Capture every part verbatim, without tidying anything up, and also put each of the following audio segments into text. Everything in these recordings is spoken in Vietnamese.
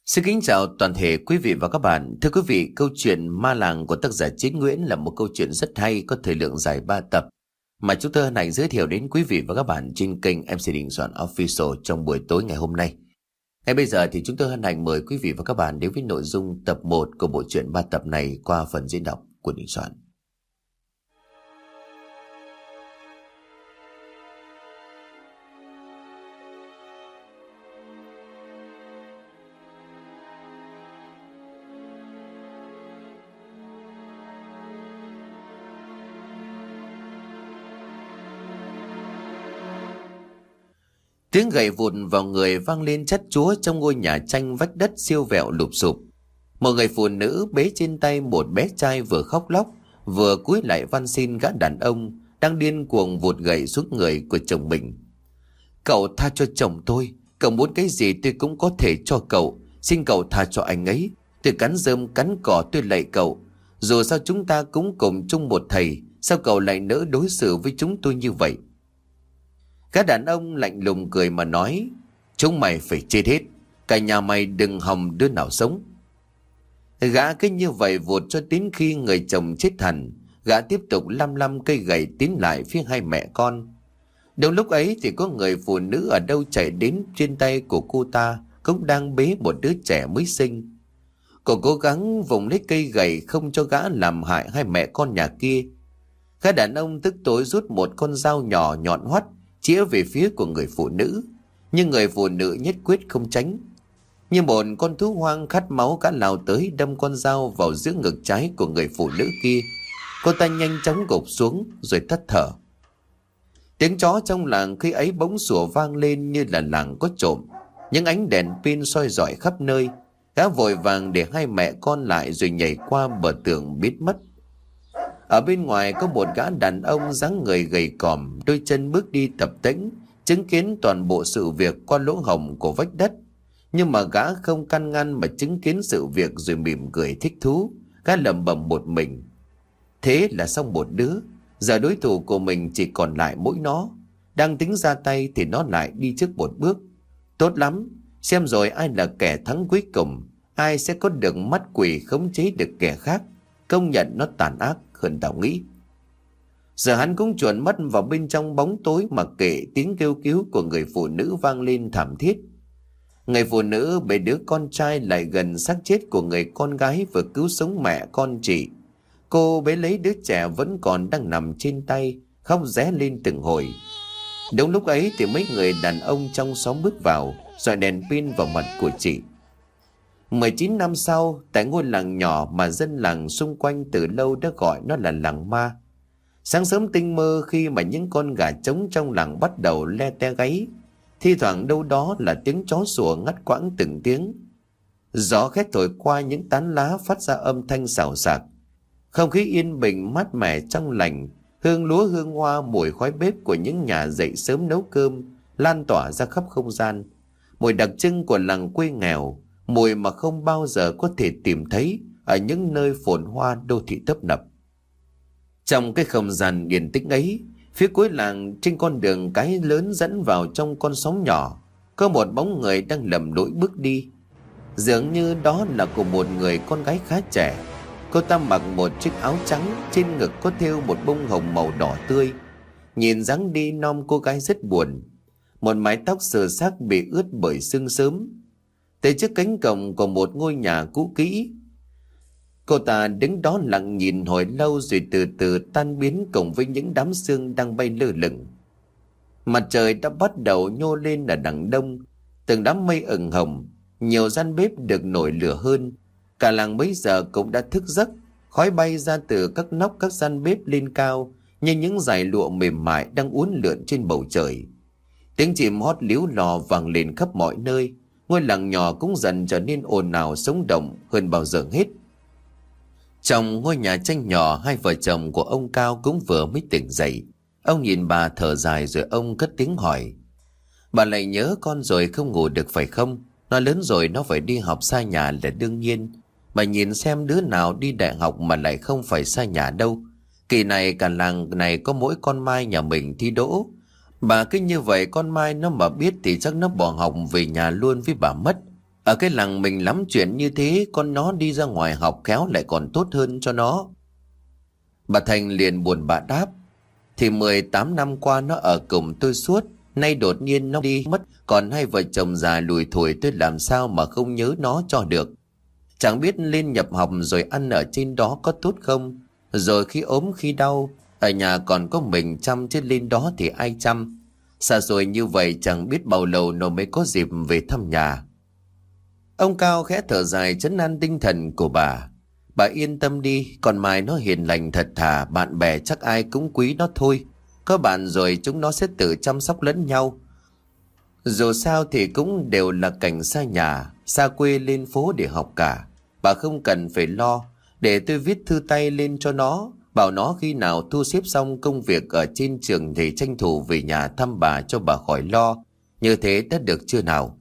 Xin kính chào toàn thể quý vị và các bạn. Thưa quý vị, câu chuyện Ma Làng của tác giả Chí Nguyễn là một câu chuyện rất hay, có thời lượng dài ba tập mà chúng tôi hân hạnh giới thiệu đến quý vị và các bạn trên kênh em xê Đình Soạn Official trong buổi tối ngày hôm nay. Ngay bây giờ thì chúng tôi hân hạnh mời quý vị và các bạn đến với nội dung tập một của bộ truyện ba tập này qua phần diễn đọc của Đình Soạn. Tiếng gậy vụt vào người vang lên chát chúa trong ngôi nhà tranh vách đất siêu vẹo lụp xụp. Một người phụ nữ bế trên tay một bé trai vừa khóc lóc, vừa cúi lại van xin gã đàn ông đang điên cuồng vụt gậy xuống người của chồng mình. Cậu tha cho chồng tôi, cậu muốn cái gì tôi cũng có thể cho cậu, xin cậu tha cho anh ấy. Tôi cắn rơm cắn cỏ tôi lạy cậu, dù sao chúng ta cũng cùng chung một thầy, sao cậu lại nỡ đối xử với chúng tôi như vậy? Gã đàn ông lạnh lùng cười mà nói, chúng mày phải chết hết, cả nhà mày đừng hòng đứa nào sống. Gã cứ như vậy vụt cho đến khi người chồng chết hẳn. Gã tiếp tục lăm lăm cây gậy tiến lại phía hai mẹ con. Đúng lúc ấy thì có người phụ nữ ở đâu chạy đến, trên tay của cô ta cũng đang bế một đứa trẻ mới sinh. Cô cố gắng vùng lấy cây gậy không cho gã làm hại hai mẹ con nhà kia. Gã đàn ông tức tối rút một con dao nhỏ nhọn hoắt chĩa về phía của người phụ nữ, nhưng người phụ nữ nhất quyết không tránh. Như một con thú hoang khát máu, gã lao tới đâm con dao vào giữa ngực trái của người phụ nữ kia. Cô ta nhanh chóng gục xuống rồi tắt thở. Tiếng chó trong làng khi ấy bỗng sủa vang lên như là làng có trộm. Những ánh đèn pin soi rọi khắp nơi. Gã vội vàng để hai mẹ con lại rồi nhảy qua bờ tường biến mất. Ở bên ngoài có một gã đàn ông dáng người gầy còm, đôi chân bước đi tập tễnh, chứng kiến toàn bộ sự việc qua lỗ hổng của vách đất. Nhưng mà gã không can ngăn mà chứng kiến sự việc rồi mỉm cười thích thú. Gã lẩm bẩm một mình, thế là xong một đứa, giờ đối thủ của mình chỉ còn lại mỗi nó. Đang tính ra tay thì nó lại đi trước một bước. Tốt lắm, xem rồi ai là kẻ thắng cuối cùng, ai sẽ có được mắt quỷ khống chế được kẻ khác. Công nhận nó tàn ác hơn tao nghĩ. Giờ hắn cũng chuồn mất vào bên trong bóng tối, mặc kệ tiếng kêu cứu của người phụ nữ vang lên thảm thiết. Người phụ nữ bế đứa con trai lại gần xác chết của người con gái vừa cứu sống mẹ con chị. Cô bế lấy đứa trẻ vẫn còn đang nằm trên tay, khóc ré lên từng hồi. Đúng lúc ấy thì mấy người đàn ông trong xóm bước vào, rọi đèn pin vào mặt của chị. mười chín năm sau, tại ngôi làng nhỏ mà dân làng xung quanh từ lâu đã gọi nó là làng ma. Sáng sớm tinh mơ khi mà những con gà trống trong làng bắt đầu le te gáy, thi thoảng đâu đó là tiếng chó sủa ngắt quãng từng tiếng. Gió khét thổi qua những tán lá phát ra âm thanh xào xạc. Không khí yên bình mát mẻ trong lành, hương lúa hương hoa mùi khói bếp của những nhà dậy sớm nấu cơm lan tỏa ra khắp không gian. Mùi đặc trưng của làng quê nghèo, mùi mà không bao giờ có thể tìm thấy ở những nơi phồn hoa đô thị tấp nập. Trong cái không gian yên tĩnh ấy, phía cuối làng trên con đường cái lớn dẫn vào trong con xóm nhỏ, có một bóng người đang lầm lũi bước đi. Dường như đó là của một người con gái khá trẻ. Cô ta mặc một chiếc áo trắng, trên ngực có thêu một bông hồng màu đỏ tươi. Nhìn dáng đi non cô gái rất buồn, một mái tóc sờ xác bị ướt bởi sương sớm. Tới trước cánh cổng của một ngôi nhà cũ kỹ, cô ta đứng đó lặng nhìn hồi lâu rồi từ từ tan biến cùng với những đám sương đang bay lơ lửng. Mặt trời đã bắt đầu nhô lên ở đằng đông, từng đám mây ửng hồng, nhiều gian bếp được nổi lửa hơn. Cả làng bấy giờ cũng đã thức giấc, khói bay ra từ các nóc các gian bếp lên cao như những dải lụa mềm mại đang uốn lượn trên bầu trời. Tiếng chim hót líu lò vang lên khắp mọi nơi. Ngôi làng nhỏ cũng dần trở nên ồn ào sống động hơn bao giờ hết. Trong ngôi nhà tranh nhỏ, hai vợ chồng của ông Cao cũng vừa mới tỉnh dậy. Ông nhìn bà thở dài rồi ông cất tiếng hỏi, bà lại nhớ con rồi không ngủ được phải không? Nó lớn rồi nó phải đi học xa nhà là đương nhiên. Bà nhìn xem đứa nào đi đại học mà lại không phải xa nhà đâu. Kỳ này cả làng này có mỗi con Mai nhà mình thi đỗ. Bà cứ như vậy con Mai nó mà biết thì chắc nó bỏ học về nhà luôn với bà mất. Ở cái làng mình lắm chuyện như thế, con nó đi ra ngoài học khéo lại còn tốt hơn cho nó. Bà Thành liền buồn bã đáp. Thì mười tám năm qua nó ở cùng tôi suốt, nay đột nhiên nó đi mất, còn hai vợ chồng già lùi thủi tôi làm sao mà không nhớ nó cho được. Chẳng biết lên nhập học rồi ăn ở trên đó có tốt không, rồi khi ốm khi đau, ở nhà còn có mình chăm chứ lên đó thì ai chăm. Xa rồi như vậy chẳng biết bao lâu nó mới có dịp về thăm nhà. Ông Cao khẽ thở dài trấn an tinh thần của bà. Bà yên tâm đi, còn Mai nó hiền lành thật thà, bạn bè chắc ai cũng quý nó thôi. Có bạn rồi chúng nó sẽ tự chăm sóc lẫn nhau. Dù sao thì cũng đều là cảnh xa nhà, xa quê lên phố để học cả. Bà không cần phải lo, để tôi viết thư tay lên cho nó, bảo nó khi nào thu xếp xong công việc ở trên trường thì tranh thủ về nhà thăm bà cho bà khỏi lo. Như thế đã được chưa nào?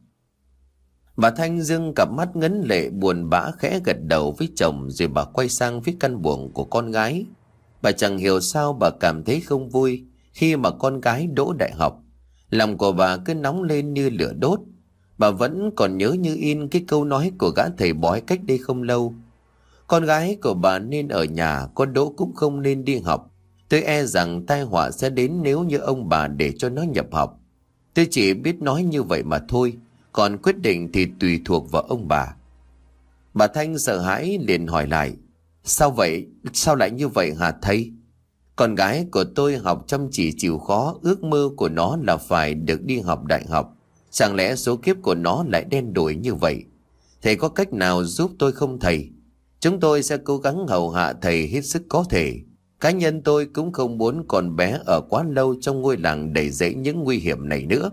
Bà Thanh dương cặp mắt ngấn lệ buồn bã khẽ gật đầu với chồng, rồi bà quay sang phía căn buồng của con gái. Bà chẳng hiểu sao bà cảm thấy không vui khi mà con gái đỗ đại học. Lòng của bà cứ nóng lên như lửa đốt. Bà vẫn còn nhớ như in cái câu nói của gã thầy bói cách đây không lâu. Con gái của bà nên ở nhà, con đỗ cũng không nên đi học. Tôi e rằng tai họa sẽ đến nếu như ông bà để cho nó nhập học. Tôi chỉ biết nói như vậy mà thôi, còn quyết định thì tùy thuộc vào ông bà. Bà Thanh sợ hãi liền hỏi lại. Sao vậy? Sao lại như vậy hả thầy? Con gái của tôi học chăm chỉ chịu khó, ước mơ của nó là phải được đi học đại học. Chẳng lẽ số kiếp của nó lại đen đủi như vậy? Thầy có cách nào giúp tôi không thầy? Chúng tôi sẽ cố gắng hầu hạ thầy hết sức có thể. Cá nhân tôi cũng không muốn con bé ở quá lâu trong ngôi làng đầy rẫy những nguy hiểm này nữa.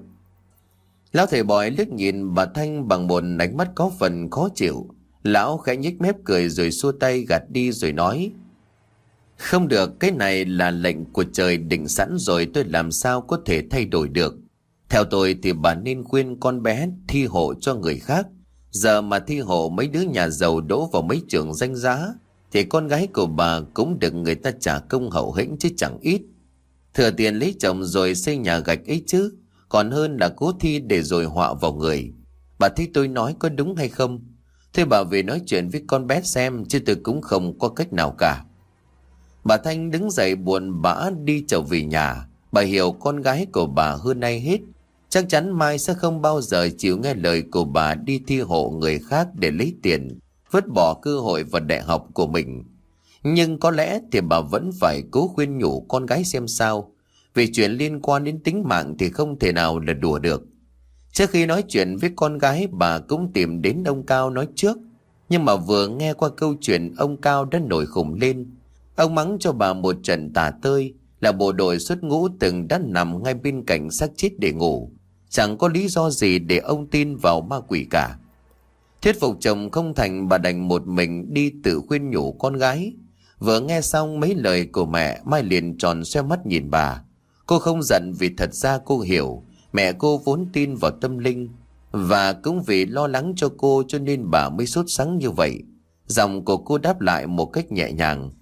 Lão thầy bói liếc nhìn bà Thanh bằng một ánh mắt có phần khó chịu. Lão khẽ nhếch mép cười rồi xua tay gạt đi rồi nói. Không được, cái này là lệnh của trời định sẵn rồi, tôi làm sao có thể thay đổi được. Theo tôi thì bà nên khuyên con bé thi hộ cho người khác. Giờ mà thi hộ mấy đứa nhà giàu đỗ vào mấy trường danh giá thì con gái của bà cũng được người ta trả công hậu hĩnh chứ chẳng ít. Thừa tiền lấy chồng rồi xây nhà gạch ấy chứ, còn hơn là cố thi để rồi họa vào người. Bà thấy tôi nói có đúng hay không? Thế bà về nói chuyện với con bé xem, chứ tôi cũng không có cách nào cả. Bà Thanh đứng dậy buồn bã đi trở về nhà. Bà hiểu con gái của bà hơn ai hết chắc chắn Mai sẽ không bao giờ chịu nghe lời của bà đi thi hộ người khác để lấy tiền, vứt bỏ cơ hội vào đại học của mình. Nhưng có lẽ thì bà vẫn phải cố khuyên nhủ con gái xem sao, vì chuyện liên quan đến tính mạng thì không thể nào là đùa được. Trước khi nói chuyện với con gái, bà cũng tìm đến ông Cao nói trước. Nhưng mà vừa nghe qua câu chuyện, ông Cao đã nổi khùng lên. Ông mắng cho bà một trận tả tơi, là bộ đội xuất ngũ từng đã nằm ngay bên cạnh xác chết để ngủ. Chẳng có lý do gì để ông tin vào ma quỷ cả. Thuyết phục chồng không thành, bà đành một mình đi tự khuyên nhủ con gái. Vừa nghe xong mấy lời của mẹ, Mai liền tròn xoe mắt nhìn bà. Cô không giận vì thật ra cô hiểu mẹ cô vốn tin vào tâm linh, và cũng vì lo lắng cho cô cho nên bà mới sốt sắng như vậy. Giọng của cô đáp lại một cách nhẹ nhàng.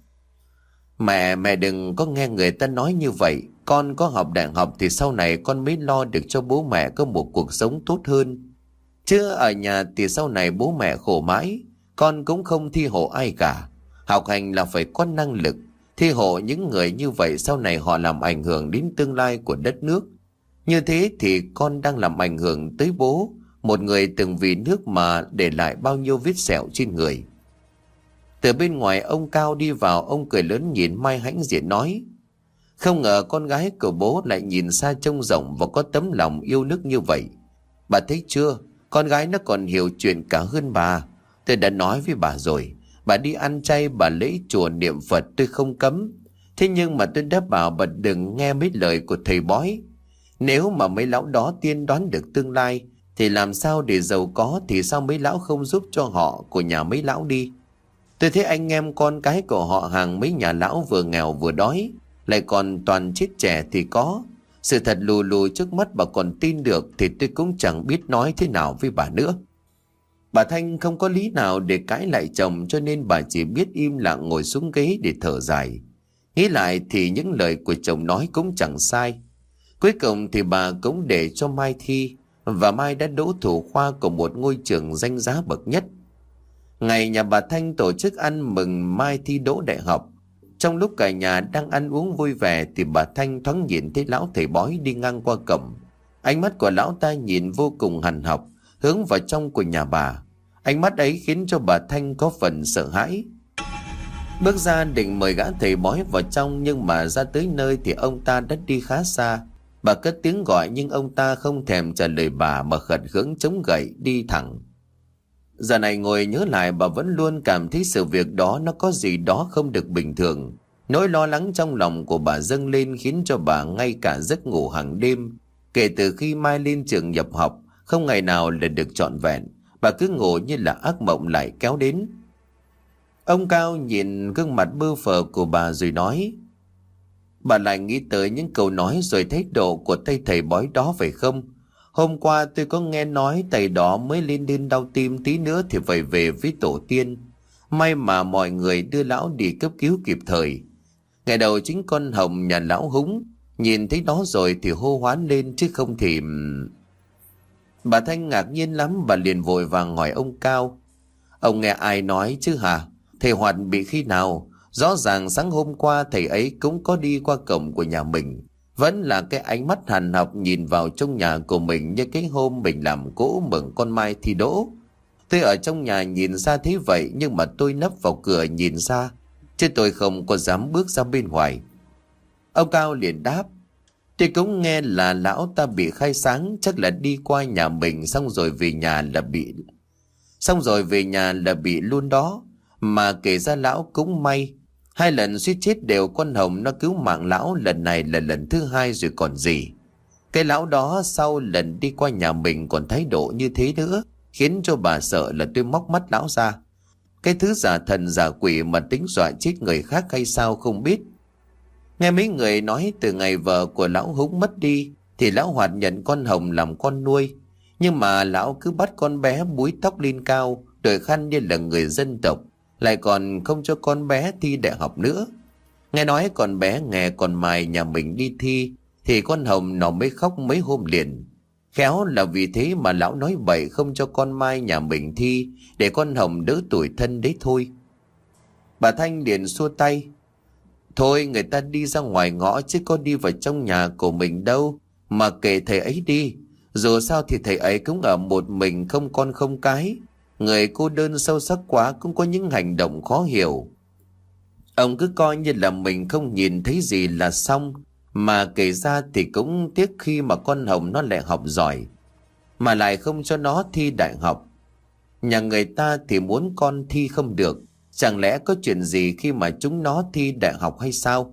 Mẹ, mẹ đừng có nghe người ta nói như vậy. Con có học đại học thì sau này con mới lo được cho bố mẹ có một cuộc sống tốt hơn. Chứ ở nhà thì sau này bố mẹ khổ mãi. Con cũng không thi hộ ai cả. Học hành là phải có năng lực. Thi hộ những người như vậy sau này họ làm ảnh hưởng đến tương lai của đất nước. Như thế thì con đang làm ảnh hưởng tới bố, một người từng vì nước mà để lại bao nhiêu vết sẹo trên người. Từ bên ngoài ông Cao đi vào, ông cười lớn nhìn Mai hãnh diện nói. Không ngờ con gái của bố lại nhìn xa trông rộng và có tấm lòng yêu nước như vậy. Bà thấy chưa, con gái nó còn hiểu chuyện cả hơn bà. Tôi đã nói với bà rồi, bà đi ăn chay, bà lễ chùa niệm Phật tôi không cấm. Thế nhưng mà tôi đã bảo bà đừng nghe mấy lời của thầy bói. Nếu mà mấy lão đó tiên đoán được tương lai thì làm sao để giàu có, thì sao mấy lão không giúp cho họ của nhà mấy lão đi. Tôi thấy anh em con cái của họ hàng mấy nhà lão vừa nghèo vừa đói, lại còn toàn chết trẻ thì có. Sự thật lù lù trước mắt bà còn tin được thì tôi cũng chẳng biết nói thế nào với bà nữa. Bà Thanh không có lý nào để cãi lại chồng, cho nên bà chỉ biết im lặng ngồi xuống ghế để thở dài. Nghĩ lại thì những lời của chồng nói cũng chẳng sai. Cuối cùng thì bà cũng để cho Mai thi, và Mai đã đỗ thủ khoa của một ngôi trường danh giá bậc nhất. Ngày nhà bà Thanh tổ chức ăn mừng Mai thi đỗ đại học. Trong lúc cả nhà đang ăn uống vui vẻ thì bà Thanh thoáng nhìn thấy lão thầy bói đi ngang qua cổng. Ánh mắt của lão ta nhìn vô cùng hằn học, hướng vào trong của nhà bà. Ánh mắt ấy khiến cho bà Thanh có phần sợ hãi. Bước ra định mời gã thầy bói vào trong, nhưng mà ra tới nơi thì ông ta đã đi khá xa. Bà cất tiếng gọi nhưng ông ta không thèm trả lời bà mà khẩn khưỡng chống gậy đi thẳng. Giờ này ngồi nhớ lại, bà vẫn luôn cảm thấy sự việc đó nó có gì đó không được bình thường. Nỗi lo lắng trong lòng của bà dâng lên khiến cho bà ngay cả giấc ngủ hàng đêm. Kể từ khi Mai lên trường nhập học, không ngày nào là được trọn vẹn. Bà cứ ngủ như là ác mộng lại kéo đến. Ông Cao nhìn gương mặt bơ phờ của bà rồi nói: Bà lại nghĩ tới những câu nói rồi thái độ của tay thầy bói đó phải không? Hôm qua tôi có nghe nói thầy đó mới lên đên đau tim, tí nữa thì phải về với tổ tiên. May mà mọi người đưa lão đi cấp cứu kịp thời. Ngày đầu chính con Hồng nhà lão Húng nhìn thấy đó rồi thì hô hoán lên chứ không thì... Bà Thanh ngạc nhiên lắm, bà liền vội vàng hỏi ông Cao: Ông nghe ai nói chứ hả? Thầy Hoạt bị khi nào? Rõ ràng sáng hôm qua thầy ấy cũng có đi qua cổng của nhà mình. Vẫn là cái ánh mắt hằn học nhìn vào trong nhà của mình như cái hôm mình làm cỗ mừng con Mai thi đỗ. Tôi ở trong nhà nhìn ra thế vậy, nhưng mà tôi nấp vào cửa nhìn ra, chứ tôi không có dám bước ra bên ngoài. Ông Cao liền đáp: Tôi cũng nghe là lão ta bị khai sáng, chắc là đi qua nhà mình xong rồi về nhà là bị... Xong rồi về nhà là bị luôn đó. Mà kể ra lão cũng may, hai lần suýt chết đều con Hồng nó cứu mạng lão, lần này là lần thứ hai rồi còn gì. Cái lão đó sau lần đi qua nhà mình còn thái độ như thế nữa, khiến cho bà sợ là tôi móc mắt lão ra. Cái thứ giả thần giả quỷ mà tính dọa chết người khác hay sao không biết. Nghe mấy người nói từ ngày vợ của lão Húng mất đi thì lão Hoạt nhận con Hồng làm con nuôi. Nhưng mà lão cứ bắt con bé búi tóc lên cao, đội khăn như là người dân tộc, lại còn không cho con bé thi đại học nữa. Nghe nói con bé nghe con Mai nhà mình đi thi thì con Hồng nó mới khóc mấy hôm liền. Khéo là vì thế mà lão nói bậy không cho con Mai nhà mình thi, để con Hồng đỡ tủi thân đấy thôi. Bà Thanh liền xua tay: Thôi người ta đi ra ngoài ngõ chứ có đi vào trong nhà của mình đâu. Mà kệ thầy ấy đi, dù sao thì thầy ấy cũng ở một mình không con không cái. Người cô đơn sâu sắc quá cũng có những hành động khó hiểu. Ông cứ coi như là mình không nhìn thấy gì là xong. Mà kể ra thì cũng tiếc khi mà con Hồng nó lại học giỏi, mà lại không cho nó thi đại học. Nhà người ta thì muốn con thi không được, chẳng lẽ có chuyện gì khi mà chúng nó thi đại học hay sao?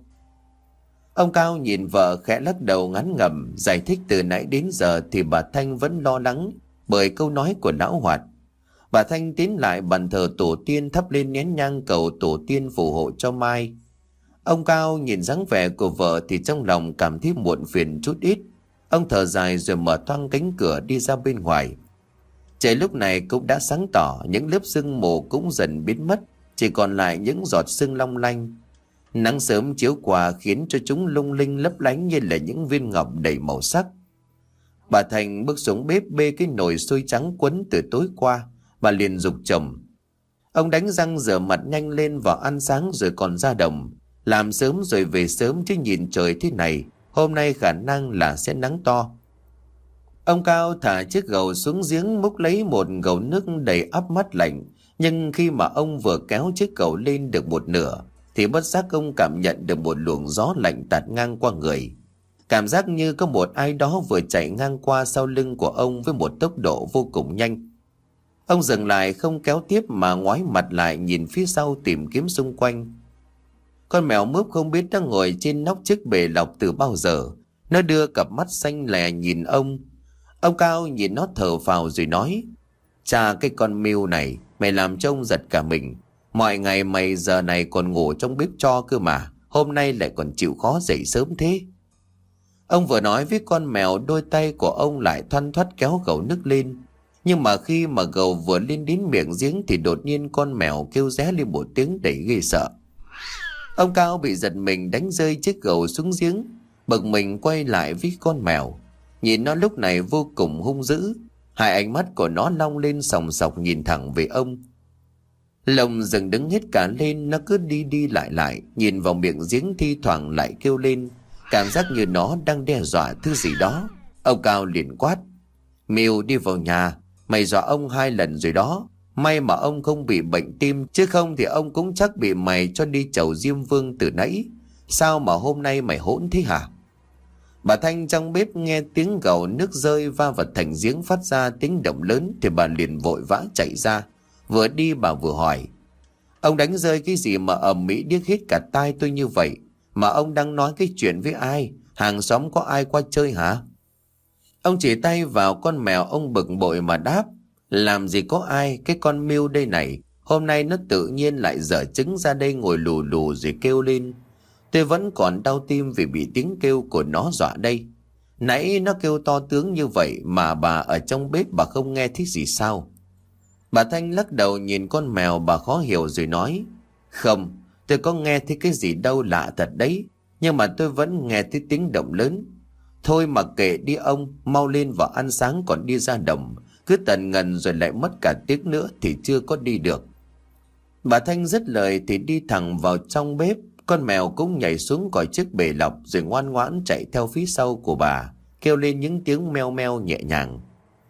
Ông Cao nhìn vợ khẽ lắc đầu ngán ngẩm, giải thích từ nãy đến giờ thì bà Thanh vẫn lo lắng bởi câu nói của lão Hoạt. Bà Thanh tiến lại bàn thờ tổ tiên, thắp lên nén nhang cầu tổ tiên phù hộ cho Mai. Ông Cao nhìn dáng vẻ của vợ thì trong lòng cảm thấy muộn phiền chút ít. Ông thở dài rồi mở toang cánh cửa đi ra bên ngoài. Trời lúc này cũng đã sáng tỏ, những lớp sương mù cũng dần biến mất, chỉ còn lại những giọt sương long lanh. Nắng sớm chiếu qua khiến cho chúng lung linh lấp lánh như là những viên ngọc đầy màu sắc. Bà Thành bước xuống bếp bê cái nồi sôi trắng quấn từ tối qua. Bà liền giục chồng: Ông đánh răng rửa mặt nhanh lên vào ăn sáng rồi còn ra đồng. Làm sớm rồi về sớm chứ nhìn trời thế này, hôm nay khả năng là sẽ nắng to. Ông Cao thả chiếc gầu xuống giếng múc lấy một gầu nước đầy ắp mát lạnh. Nhưng khi mà ông vừa kéo chiếc gầu lên được một nửa thì bất giác ông cảm nhận được một luồng gió lạnh tạt ngang qua người. Cảm giác như có một ai đó vừa chạy ngang qua sau lưng của ông với một tốc độ vô cùng nhanh. Ông dừng lại không kéo tiếp mà ngoái mặt lại nhìn phía sau tìm kiếm xung quanh. Con mèo mướp không biết đang ngồi trên nóc chiếc bể lọc từ bao giờ. Nó đưa cặp mắt xanh lè nhìn ông. Ông Cao nhìn nó thở phào rồi nói: Chà, cái con mưu này, mày làm cho ông giật cả mình. Mọi ngày mày giờ này còn ngủ trong bếp tro cơ mà, hôm nay lại còn chịu khó dậy sớm thế. Ông vừa nói với con mèo, đôi tay của ông lại thoăn thoắt kéo gầu nước lên. Nhưng mà khi mà gầu vừa lên đến miệng giếng thì đột nhiên con mèo kêu ré lên một tiếng đầy ghê sợ. Ông Cao bị giật mình đánh rơi chiếc gầu xuống giếng, bực mình quay lại với con mèo. Nhìn nó lúc này vô cùng hung dữ. Hai ánh mắt của nó long lên sòng sọc nhìn thẳng về ông. Lồng dừng đứng hết cả lên, nó cứ đi đi lại lại, nhìn vào miệng giếng thi thoảng lại kêu lên, cảm giác như nó đang đe dọa thứ gì đó. Ông Cao liền quát: Miu, đi vào nhà, mày dọa ông hai lần rồi đó. May mà ông không bị bệnh tim, chứ không thì ông cũng chắc bị mày cho đi chầu Diêm Vương từ nãy. Sao mà hôm nay mày hỗn thế hả? Bà Thanh trong bếp nghe tiếng gầu nước rơi va vào thành giếng phát ra tiếng động lớn thì bà liền vội vã chạy ra. Vừa đi bà vừa hỏi: Ông đánh rơi cái gì mà ầm ĩ điếc hết cả tai tôi như vậy? Mà ông đang nói cái chuyện với ai? Hàng xóm có ai qua chơi hả? Ông chỉ tay vào con mèo, ông bực bội mà đáp: Làm gì có ai, cái con Miu đây này. Hôm nay nó tự nhiên lại dở trứng ra đây ngồi lù lù rồi kêu lên. Tôi vẫn còn đau tim vì bị tiếng kêu của nó dọa đây. Nãy nó kêu to tướng như vậy mà bà ở trong bếp bà không nghe thấy gì sao? Bà Thanh lắc đầu nhìn con mèo, bà khó hiểu rồi nói: Không, tôi có nghe thấy cái gì đâu, lạ thật đấy. Nhưng mà tôi vẫn nghe thấy tiếng động lớn. Thôi mà kệ đi ông, mau lên vào ăn sáng còn đi ra đồng. Cứ tần ngần rồi lại mất cả tiếng nữa thì chưa có đi được. Bà Thanh dứt lời thì đi thẳng vào trong bếp. Con mèo cũng nhảy xuống cõi chiếc bể lọc rồi ngoan ngoãn chạy theo phía sau của bà, kêu lên những tiếng meo meo nhẹ nhàng.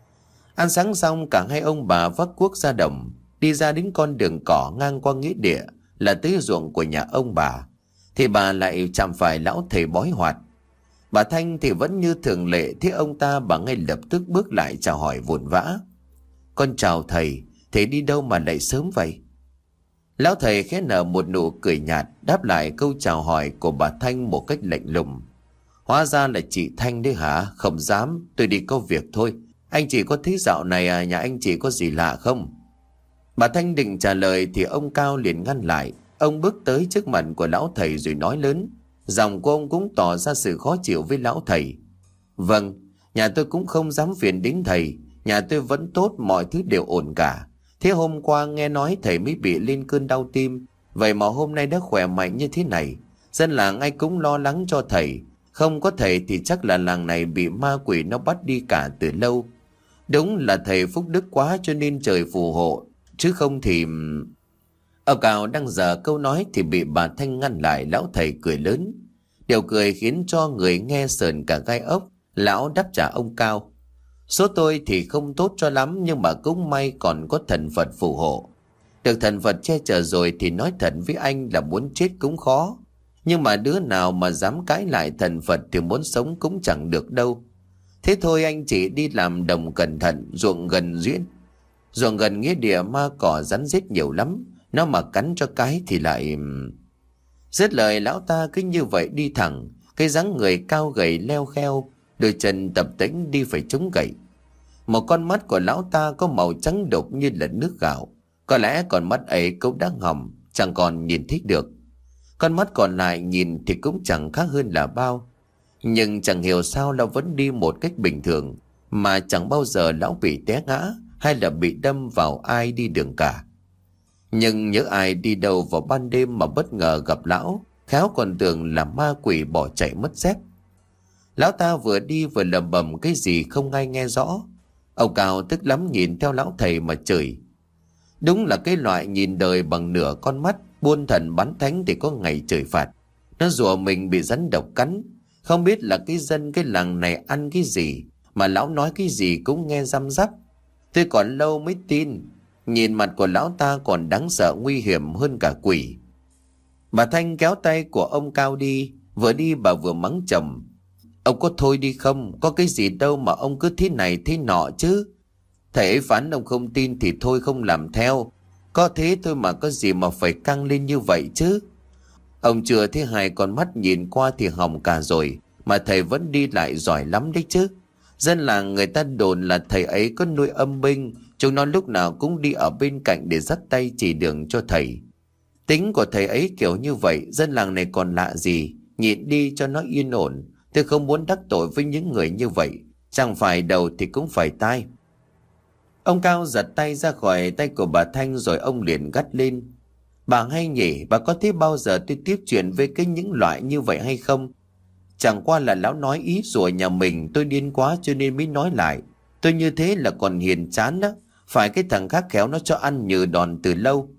Ăn sáng xong, cả hai ông bà vác cuốc ra đồng, đi ra đến con đường cỏ ngang qua nghĩa địa là tới ruộng của nhà ông bà, thì bà lại chạm phải lão thầy bói hoạt. Bà Thanh thì vẫn như thường lệ, thấy ông ta bà ngay lập tức bước lại chào hỏi vội vã: Con chào thầy, thầy đi đâu mà lại sớm vậy? Lão thầy khẽ nở một nụ cười nhạt, đáp lại câu chào hỏi của bà Thanh một cách lạnh lùng: Hóa ra là chị Thanh đấy hả? Không dám, tôi đi có việc thôi. Anh chị có thấy dạo này à, nhà anh chị có gì lạ không? Bà Thanh định trả lời thì ông Cao liền ngăn lại. Ông bước tới trước mặt của lão thầy rồi nói lớn. Giọng của ông cũng tỏ ra sự khó chịu với lão thầy: Vâng, nhà tôi cũng không dám phiền đến thầy. Nhà tôi vẫn tốt, mọi thứ đều ổn cả. Thế hôm qua nghe nói thầy mới bị lên cơn đau tim, vậy mà hôm nay đã khỏe mạnh như thế này. Dân làng ai cũng lo lắng cho thầy. Không có thầy thì chắc là làng này bị ma quỷ nó bắt đi cả từ lâu. Đúng là thầy phúc đức quá cho nên trời phù hộ, chứ không thì... Ông Cao đang dở câu nói thì bị bà Thanh ngăn lại. Lão thầy cười lớn. Điều cười khiến cho người nghe sờn cả gai ốc. Lão đáp trả ông Cao: Số tôi thì không tốt cho lắm, nhưng mà cũng may còn có thần Phật phù hộ. Được thần Phật che chở rồi thì nói thật với anh là muốn chết cũng khó. Nhưng mà đứa nào mà dám cãi lại thần Phật thì muốn sống cũng chẳng được đâu. Thế thôi anh chị đi làm đồng cẩn thận, ruộng gần duyên. Ruộng gần nghĩa địa ma cỏ rắn rết nhiều lắm, nó mà cắn cho cái thì lại... Dứt lời lão ta cứ như vậy đi thẳng, cái dáng người cao gầy leo kheo, đôi chân tập tễnh đi phải chống gậy. Một con mắt của lão ta có màu trắng đục như là nước gạo. Có lẽ con mắt ấy cũng đã hỏng, chẳng còn nhìn thích được. Con mắt còn lại nhìn thì cũng chẳng khác hơn là bao. Nhưng chẳng hiểu sao lão vẫn đi một cách bình thường, mà chẳng bao giờ lão bị té ngã hay là bị đâm vào ai đi đường cả. Nhưng nhớ ai đi đâu vào ban đêm mà bất ngờ gặp lão, khéo còn tưởng là ma quỷ bỏ chạy mất dép. Lão ta vừa đi vừa lẩm bẩm cái gì không ai nghe rõ. Ông Cao tức lắm nhìn theo lão thầy mà chửi. Đúng là cái loại nhìn đời bằng nửa con mắt, buôn thần bán thánh thì có ngày trời phạt. Nó rủa mình bị rắn độc cắn. Không biết là cái dân cái làng này ăn cái gì mà lão nói cái gì cũng nghe răm rắp. Tôi còn lâu mới tin. Nhìn mặt của lão ta còn đáng sợ nguy hiểm hơn cả quỷ. Bà Thanh kéo tay của ông Cao đi. Vừa đi bà vừa mắng chồng: Ông có thôi đi không? Có cái gì đâu mà ông cứ thế này thế nọ chứ. Thầy ấy phán ông không tin thì thôi không làm theo. Có thế thôi mà có gì mà phải căng lên như vậy chứ. Ông chưa thấy hai con mắt nhìn qua thì hỏng cả rồi, mà thầy vẫn đi lại giỏi lắm đấy chứ. Dân làng người ta đồn là thầy ấy có nuôi âm binh, chúng nó lúc nào cũng đi ở bên cạnh để dắt tay chỉ đường cho thầy. Tính của thầy ấy kiểu như vậy, dân làng này còn lạ gì, nhịn đi cho nó yên ổn. Tôi không muốn đắc tội với những người như vậy, chẳng phải đầu thì cũng phải tai. Ông Cao giật tay ra khỏi tay của bà Thanh rồi ông liền gắt lên: Bà hay nhỉ, bà có thấy bao giờ tôi tiếp chuyện với cái những loại như vậy hay không? Chẳng qua là lão nói ý của nhà mình, tôi điên quá cho nên mới nói lại. Tôi như thế là còn hiền chán đó. Phải cái thằng khác khéo nó cho ăn nhừ đòn từ lâu.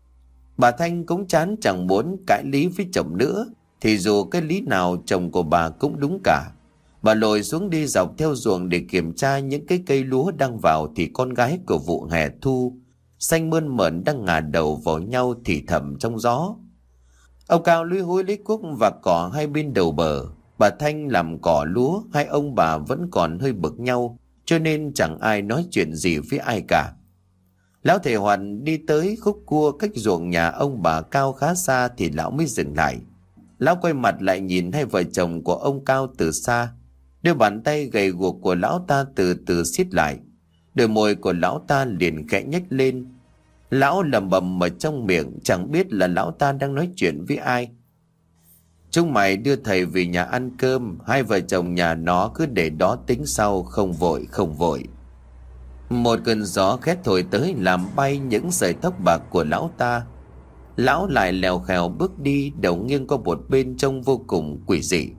Bà Thanh cũng chán chẳng muốn cãi lý với chồng nữa. Thì dù cái lý nào chồng của bà cũng đúng cả. Bà lội xuống đi dọc theo ruộng để kiểm tra những cái cây lúa đang vào. Thì con gái của vụ hè thu xanh mơn mởn đang ngả đầu vào nhau thì thầm trong gió. Ông Cao lúi húi lấy cuốc và cỏ hai bên đầu bờ. Bà Thanh làm cỏ lúa, hai ông bà vẫn còn hơi bực nhau, cho nên chẳng ai nói chuyện gì với ai cả. Lão thầy Hoàn đi tới khúc cua cách ruộng nhà ông bà Cao khá xa thì lão mới dừng lại. Lão quay mặt lại nhìn hai vợ chồng của ông Cao từ xa. Đôi bàn tay gầy guộc của lão ta từ từ siết lại. Đôi môi của lão ta liền khẽ nhếch lên. Lão lẩm bẩm ở trong miệng, chẳng biết là lão ta đang nói chuyện với ai. Chúng mày đưa thầy về nhà ăn cơm, hai vợ chồng nhà nó cứ để đó tính sau, không vội không vội. Một cơn gió khét thổi tới làm bay những sợi tóc bạc của lão ta. Lão lại lèo khèo bước đi, đầu nghiêng qua một bên trông vô cùng quỷ dị.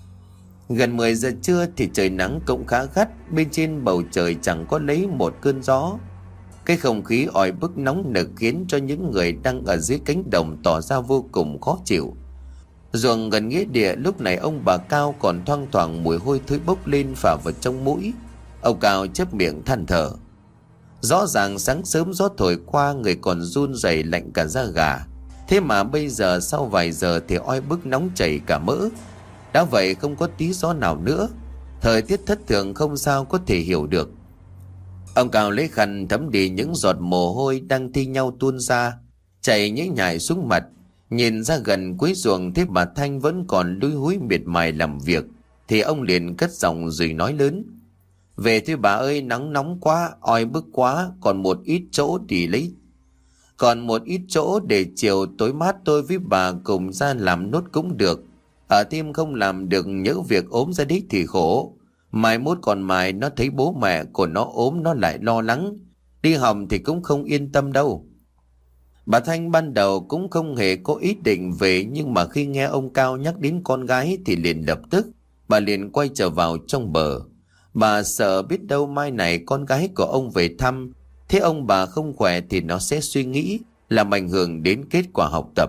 Gần mười giờ trưa thì trời nắng cũng khá gắt, bên trên bầu trời chẳng có lấy một cơn gió. Cái không khí oi bức nóng nực khiến cho những người đang ở dưới cánh đồng tỏ ra vô cùng khó chịu. Ruộng gần nghĩa địa lúc này ông bà Cao còn thoang thoảng mùi hôi thối bốc lên phả vào trong mũi. Ông Cao chép miệng than thở. Rõ ràng sáng sớm gió thổi qua người còn run rẩy lạnh cả da gà. Thế mà bây giờ sau vài giờ thì oi bức nóng chảy cả mỡ. Đã vậy không có tí gió nào nữa. Thời tiết thất thường không sao có thể hiểu được. Ông Cao lấy khăn thấm đi những giọt mồ hôi đang thi nhau tuôn ra, chảy nhễ nhại xuống mặt. Nhìn ra gần cuối ruộng thấy bà Thanh vẫn còn lúi húi miệt mài làm việc, thì ông liền cất giọng rồi nói lớn. Về thôi bà ơi, nắng nóng quá, oi bức quá, còn một ít chỗ thì lấy. Còn một ít chỗ để chiều tối mát tôi với bà cùng ra làm nốt cũng được. Ở thêm không làm được nhỡ việc ốm ra đích thì khổ. Mai mốt còn mai nó thấy bố mẹ của nó ốm nó lại lo lắng. Đi học thì cũng không yên tâm đâu. Bà Thanh ban đầu cũng không hề có ý định về, nhưng mà khi nghe ông Cao nhắc đến con gái thì liền lập tức, bà liền quay trở vào trong bờ. Bà sợ biết đâu mai này con gái của ông về thăm, thế ông bà không khỏe thì nó sẽ suy nghĩ, làm ảnh hưởng đến kết quả học tập.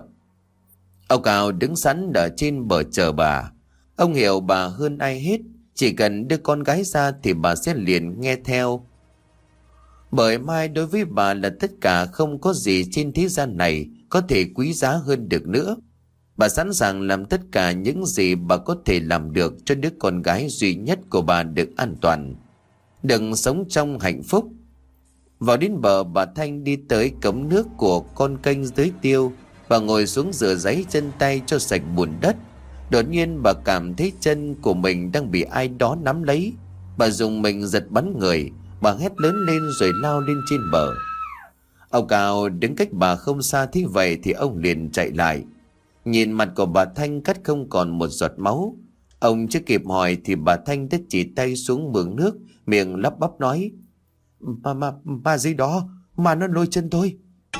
Ông Cao đứng sẵn ở trên bờ chờ bà. Ông hiểu bà hơn ai hết, chỉ cần đưa con gái ra thì bà sẽ liền nghe theo. Bởi mai đối với bà là tất cả, không có gì trên thế gian này có thể quý giá hơn được nữa. Bà sẵn sàng làm tất cả những gì bà có thể làm được cho đứa con gái duy nhất của bà được an toàn, đừng sống trong hạnh phúc. Vào đến bờ, bà Thanh đi tới cống nước của con kênh dưới tiêu và ngồi xuống rửa ráy chân tay cho sạch bùn đất. Đột nhiên bà cảm thấy chân của mình đang bị ai đó nắm lấy. Bà dùng mình giật bắn người. Bà hét lớn lên rồi lao lên trên bờ. Ông Cao đứng cách bà không xa thế vậy thì ông liền chạy lại. Nhìn mặt của bà Thanh cắt không còn một giọt máu. Ông chưa kịp hỏi thì bà Thanh đã chỉ tay xuống mương nước, miệng lắp bắp nói: Mà mà mà gì đó mà nó lôi chân tôi.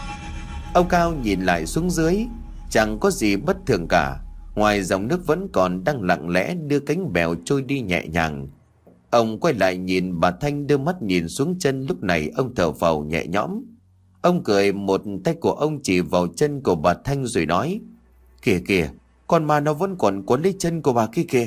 Ông Cao nhìn lại xuống dưới, chẳng có gì bất thường cả, ngoài dòng nước vẫn còn đang lặng lẽ đưa cánh bèo trôi đi nhẹ nhàng. Ông quay lại nhìn bà Thanh, đưa mắt nhìn xuống chân. Lúc này ông thở phào nhẹ nhõm. Ông cười, một tay của ông chỉ vào chân của bà Thanh rồi nói: Kìa kìa, con ma nó vẫn còn cuốn lấy chân của bà kia kìa.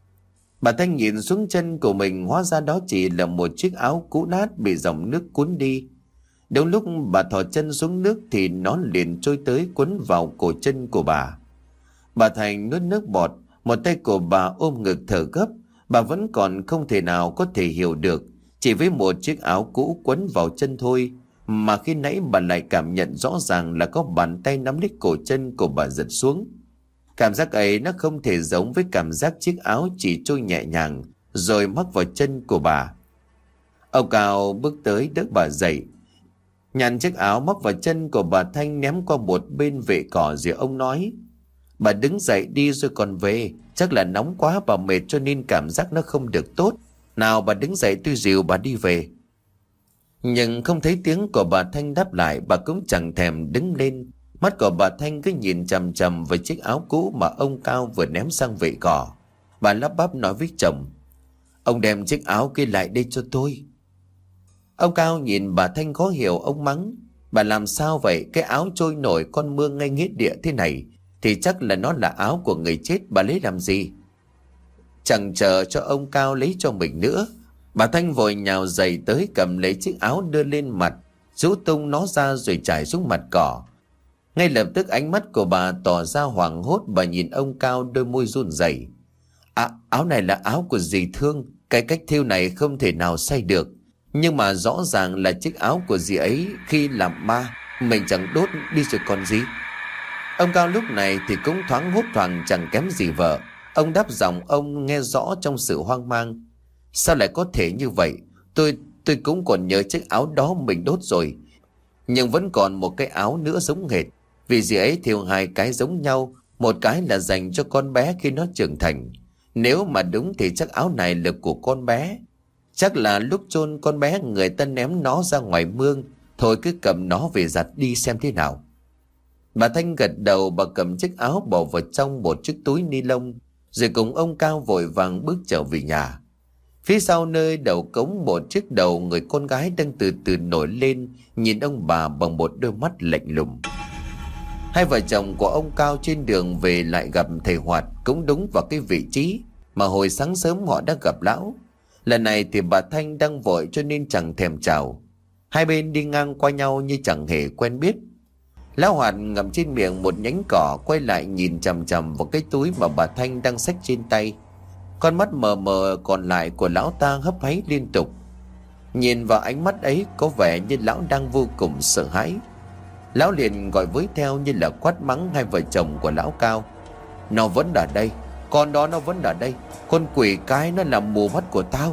Bà Thanh nhìn xuống chân của mình, hóa ra đó chỉ là một chiếc áo cũ nát bị dòng nước cuốn đi. Đúng lúc bà thò chân xuống nước thì nó liền trôi tới quấn vào cổ chân của bà. Bà Thanh nuốt nước bọt, một tay của bà ôm ngực thở gấp. Bà vẫn còn không thể nào có thể hiểu được, chỉ với một chiếc áo cũ quấn vào chân thôi mà khi nãy bà lại cảm nhận rõ ràng là có bàn tay nắm lấy cổ chân của bà giật xuống. Cảm giác ấy nó không thể giống với cảm giác chiếc áo chỉ trôi nhẹ nhàng rồi mắc vào chân của bà. Ông Cao bước tới đỡ bà dậy, nhặt chiếc áo mắc vào chân của bà Thanh ném qua một bên vệ cỏ rồi ông nói: Bà đứng dậy đi rồi còn về, chắc là nóng quá bà mệt cho nên cảm giác nó không được tốt. Nào bà đứng dậy tôi dìu bà đi về. Nhưng không thấy tiếng của bà Thanh đáp lại, bà cũng chẳng thèm đứng lên. Mắt của bà Thanh cứ nhìn chằm chằm vào chiếc áo cũ mà ông Cao vừa ném sang vệ cỏ. Bà lắp bắp nói với chồng: Ông đem chiếc áo kia lại đây cho tôi. Ông Cao nhìn bà Thanh khó hiểu, ông mắng: Bà làm sao vậy? Cái áo trôi nổi con mương ngay nghĩa địa thế này thì chắc là nó là áo của người chết, bà lấy làm gì? Chẳng chờ cho ông Cao lấy cho mình nữa, bà Thanh vội nhào giày tới cầm lấy chiếc áo đưa lên mặt, rũ tung nó ra rồi trải xuống mặt cỏ. Ngay lập tức ánh mắt của bà tỏ ra hoảng hốt, bà nhìn ông Cao đôi môi run rẩy. À, áo này là áo của dì Thương, cái cách thêu này không thể nào sai được. Nhưng mà rõ ràng là chiếc áo của dì ấy khi làm ma, mình chẳng đốt đi rồi còn gì. Ông Cao lúc này thì cũng thoáng hốt hoảng chẳng kém gì vợ. Ông đáp giọng ông nghe rõ trong sự hoang mang: Sao lại có thể như vậy? Tôi tôi cũng còn nhớ chiếc áo đó mình đốt rồi, nhưng vẫn còn một cái áo nữa giống hệt. Vì dì ấy thêu hai cái giống nhau, một cái là dành cho con bé khi nó trưởng thành. Nếu mà đúng thì chắc áo này là của con bé. Chắc là lúc chôn con bé người ta ném nó ra ngoài mương. Thôi cứ cầm nó về giặt đi xem thế nào. Bà Thanh gật đầu, bà cầm chiếc áo bỏ vào trong một chiếc túi ni lông, rồi cùng ông Cao vội vàng bước trở về nhà. Phía sau nơi đầu cống, một chiếc đầu người con gái đang từ từ nổi lên, nhìn ông bà bằng một đôi mắt lạnh lùng. Hai vợ chồng của ông Cao trên đường về lại gặp thầy Hoạt cũng đúng vào cái vị trí mà hồi sáng sớm họ đã gặp lão. Lần này thì bà Thanh đang vội cho nên chẳng thèm chào. Hai bên đi ngang qua nhau như chẳng hề quen biết. Lão Hoạt ngậm trên miệng một nhánh cỏ, quay lại nhìn chằm chằm vào cái túi mà bà Thanh đang xách trên tay. Con mắt mờ mờ còn lại của lão ta hấp háy liên tục. Nhìn vào ánh mắt ấy có vẻ như lão đang vô cùng sợ hãi. Lão liền gọi với theo như là quát mắng hai vợ chồng của lão Cao: Nó vẫn ở đây, con đó nó vẫn ở đây, con quỷ cái nó làm mù mắt của tao.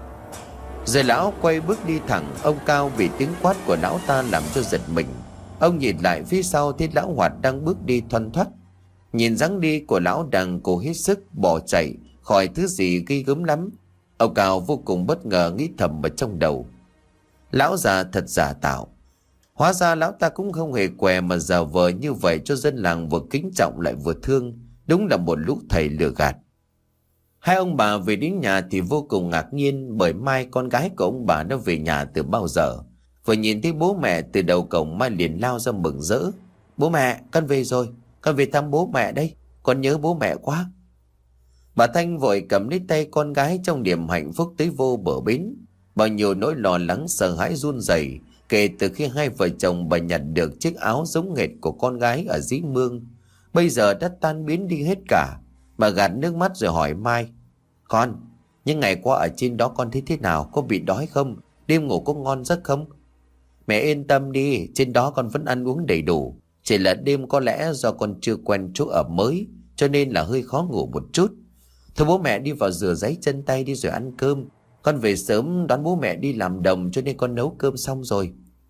Rồi lão quay bước đi thẳng. Ông Cao vì tiếng quát của lão ta làm cho giật mình. Ông nhìn lại phía sau thấy lão Hoạt đang bước đi thoăn thoắt. Nhìn dáng đi của lão đang cố hết sức bỏ chạy khỏi thứ gì ghê gớm lắm. Ông Cao vô cùng bất ngờ, nghĩ thầm ở trong đầu: Lão già thật giả tạo. Hóa ra lão ta cũng không hề què mà giả vờ như vậy cho dân làng vừa kính trọng lại vừa thương. Đúng là một lũ thầy lừa gạt. Hai ông bà về đến nhà thì vô cùng ngạc nhiên, bởi Mai con gái của ông bà đã về nhà từ bao giờ. Vừa nhìn thấy bố mẹ từ đầu cổng, Mai liền lao ra mừng rỡ: Bố mẹ, con về rồi, con về thăm bố mẹ đây, con nhớ bố mẹ quá. Bà Thanh vội cầm lấy tay con gái trong niềm hạnh phúc tới vô bờ bến. Bao nhiêu nỗi lo lắng sợ hãi run rẩy kể từ khi hai vợ chồng bà nhặt được chiếc áo giống hệt của con gái ở dưới mương, bây giờ đã tan biến đi hết cả. Bà gạt nước mắt rồi hỏi Mai: Con, những ngày qua ở trên đó con thấy thế nào? Có bị đói không? Đêm ngủ có ngon giấc không? Mẹ yên tâm đi, trên đó con vẫn ăn uống đầy đủ. Chỉ là đêm có lẽ do con chưa quen chỗ ở mới cho nên là hơi khó ngủ một chút. Thôi bố mẹ đi vào rửa ráy chân tay đi rồi ăn cơm. Con về sớm đón bố mẹ đi làm đồng cho nên con nấu cơm xong rồi.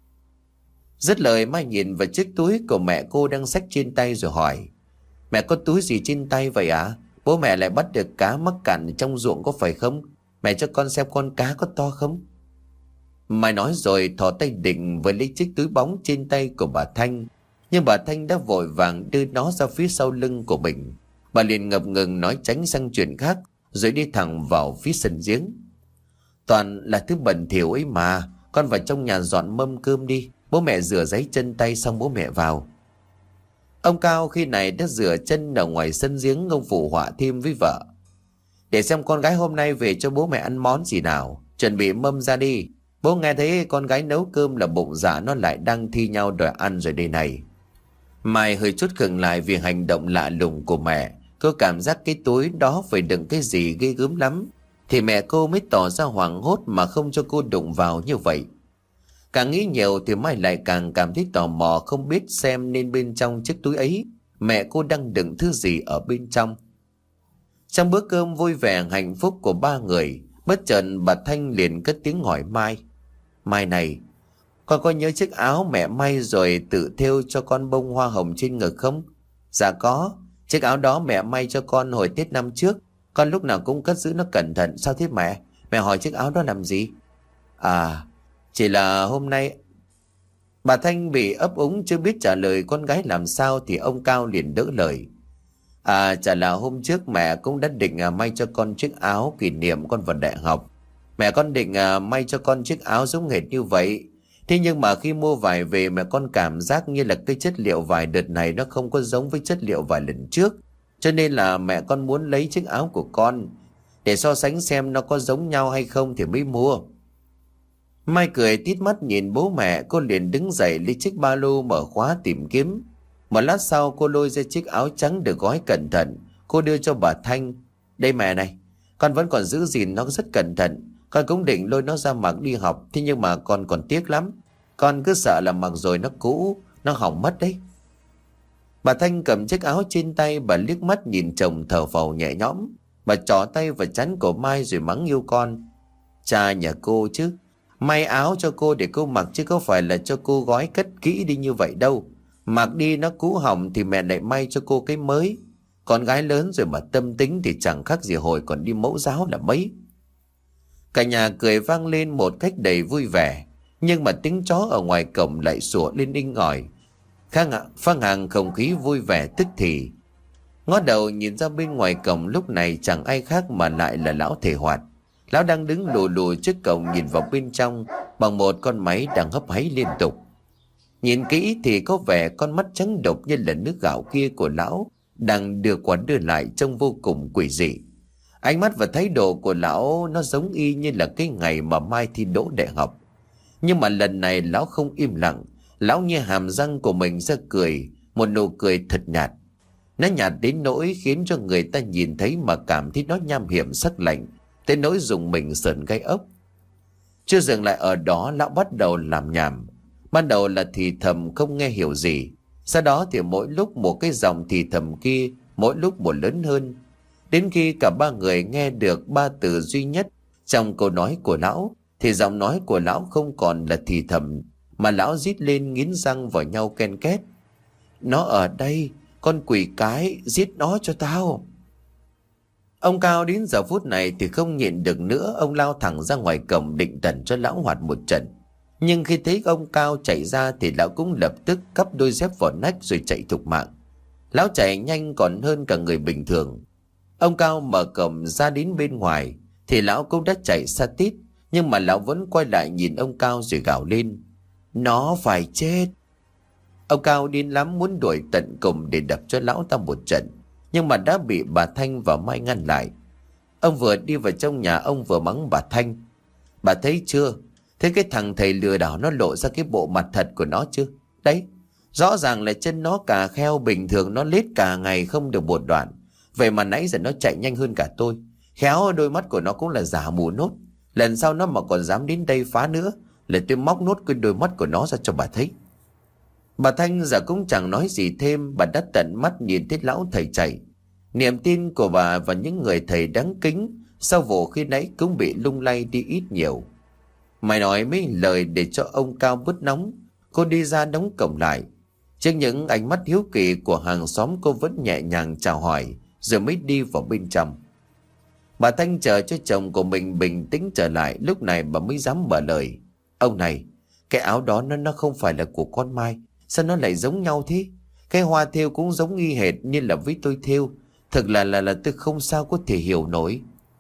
Dứt lời, Mai nhìn vào chiếc túi của mẹ cô đang xách trên tay rồi hỏi: Mẹ có túi gì trên tay vậy ạ? À? Bố mẹ lại bắt được cá mắc cạn trong ruộng có phải không? Mẹ cho con xem con cá có to không? Mai nói rồi thò tay định với lấy chiếc túi bóng trên tay của bà Thanh. Nhưng bà Thanh đã vội vàng đưa nó ra phía sau lưng của mình. Bà liền ngập ngừng nói tránh sang chuyện khác, rồi đi thẳng vào phía sân giếng. Toàn là thứ bẩn thỉu ấy mà, con vào trong nhà dọn mâm cơm đi. Bố mẹ rửa giấy chân tay xong bố mẹ vào. Ông Cao khi này đã rửa chân ở ngoài sân giếng. Ông phụ họa thêm với vợ: Để xem con gái hôm nay về cho bố mẹ ăn món gì nào. Chuẩn bị mâm ra đi. Bố nghe thấy con gái nấu cơm là bụng dạ nó lại đang thi nhau đòi ăn rồi đây này. Mai hơi chút khựng lại vì hành động lạ lùng của mẹ. Cô cảm giác cái túi đó phải đựng cái gì ghê gớm lắm, thì mẹ cô mới tỏ ra hoảng hốt mà không cho cô đụng vào như vậy. Càng nghĩ nhiều thì Mai lại càng cảm thấy tò mò, không biết xem nên bên trong chiếc túi ấy mẹ cô đang đựng thứ gì ở bên trong. Trong bữa cơm vui vẻ hạnh phúc của ba người, bất chợt bà Thanh liền cất tiếng hỏi Mai: Mai này, con có nhớ chiếc áo mẹ may rồi tự thêu cho con bông hoa hồng trên ngực không? Dạ có, chiếc áo đó mẹ may cho con hồi Tết năm trước. Con lúc nào cũng cất giữ nó cẩn thận. Sao thế mẹ? Mẹ hỏi chiếc áo đó làm gì? À, chỉ là hôm nay... Bà Thanh bị ấp úng chưa biết trả lời con gái làm sao thì ông Cao liền đỡ lời: À, chả là hôm trước mẹ cũng đã định à, may cho con chiếc áo kỷ niệm con vào đại học. Mẹ con định à, may cho con chiếc áo giống hệt như vậy. Thế nhưng mà khi mua vải về mẹ con cảm giác như là cái chất liệu vải đợt này nó không có giống với chất liệu vải lần trước. Cho nên là mẹ con muốn lấy chiếc áo của con để so sánh xem nó có giống nhau hay không thì mới mua. Mai cười tít mắt nhìn bố mẹ, cô liền đứng dậy lấy chiếc ba lô mở khóa tìm kiếm. Một lát sau cô lôi ra chiếc áo trắng được gói cẩn thận, cô đưa cho bà Thanh. Đây mẹ này, con vẫn còn giữ gìn nó rất cẩn thận. Con cũng định lôi nó ra mặc đi học, thế nhưng mà con còn tiếc lắm. Con cứ sợ là mặc rồi nó cũ, nó hỏng mất đấy. Bà Thanh cầm chiếc áo trên tay, bà liếc mắt nhìn chồng thở phào nhẹ nhõm. Bà trỏ tay vào trán của Mai rồi mắng yêu con. Cha nhà cô chứ, may áo cho cô để cô mặc chứ có phải là cho cô gói cất kỹ đi như vậy đâu. Mặc đi nó cũ hỏng thì mẹ lại may cho cô cái mới. Con gái lớn rồi mà tâm tính thì chẳng khác gì hồi còn đi mẫu giáo là mấy. Cả nhà cười vang lên một cách đầy vui vẻ. Nhưng mà tiếng chó ở ngoài cổng lại sủa lên inh ỏi, phá ngang không khí vui vẻ tức thì. Ngó đầu nhìn ra bên ngoài cổng, lúc này chẳng ai khác mà lại là lão Thể Hoạt. Lão đang đứng lù lù trước cổng nhìn vào bên trong bằng một con máy đang hấp háy liên tục. Nhìn kỹ thì có vẻ con mắt trắng độc như là nước gạo kia của lão đang đưa qua đưa lại trông vô cùng quỷ dị. Ánh mắt và thái độ của lão nó giống y như là cái ngày mà Mai thi đỗ đại học. Nhưng mà lần này lão không im lặng, lão như hàm răng của mình ra cười, một nụ cười thật nhạt. Nó nhạt đến nỗi khiến cho người ta nhìn thấy mà cảm thấy nó nham hiểm sắc lạnh, tới nỗi dùng mình sởn gai ốc. Chưa dừng lại ở đó, lão bắt đầu làm nhảm. Ban đầu là thì thầm không nghe hiểu gì, sau đó thì mỗi lúc một cái dòng thì thầm kia mỗi lúc một lớn hơn, đến khi cả ba người nghe được ba từ duy nhất trong câu nói của lão thì giọng nói của lão không còn là thì thầm mà lão rít lên nghiến răng vào nhau ken két. Nó ở đây, con quỷ cái, giết nó cho tao. Ông Cao đến giờ phút này thì không nhịn được nữa, ông lao thẳng ra ngoài cổng định tẩn cho lão Hoạt một trận. Nhưng khi thấy ông Cao chạy ra thì lão cũng lập tức cắp đôi dép vào nách rồi chạy thục mạng. Lão chạy nhanh còn hơn cả người bình thường. Ông Cao mở cổng ra đến bên ngoài thì lão cũng đã chạy xa tít, nhưng mà lão vẫn quay lại nhìn ông Cao rồi gào lên. Nó phải chết. Ông Cao điên lắm muốn đuổi tận cùng để đập cho lão ta một trận, nhưng mà đã bị bà Thanh và Mai ngăn lại. Ông vừa đi vào trong nhà ông vừa mắng bà Thanh. Bà thấy chưa? Thế cái thằng thầy lừa đảo nó lộ ra cái bộ mặt thật của nó chưa? Đấy, rõ ràng là chân nó cà kheo, bình thường nó lết cả ngày không được một đoạn. Vậy mà nãy giờ nó chạy nhanh hơn cả tôi. Khéo đôi mắt của nó cũng là giả mù nốt. Lần sau nó mà còn dám đến đây phá nữa là tôi móc nốt cái đôi mắt của nó ra cho bà thấy. Bà Thanh giờ cũng chẳng nói gì thêm, bà đã tận mắt nhìn thấy lão thầy chạy. Niềm tin của bà và những người thầy đáng kính sau vụ khi nãy cũng bị lung lay đi ít nhiều. Mày nói mấy lời để cho ông Cao bớt nóng, cô đi ra đóng cổng lại. Trước những ánh mắt hiếu kỳ của hàng xóm, cô vẫn nhẹ nhàng chào hỏi rồi mới đi vào bên trong. Bà Thanh chờ cho chồng của mình bình tĩnh trở lại, lúc này bà mới dám mở lời. Ông này, cái áo đó nó nó không phải là của con Mai, sao nó lại giống nhau thế? Cái hoa thêu cũng giống y hệt như là với tôi thêu. Thật là là là tôi không sao có thể hiểu nổi.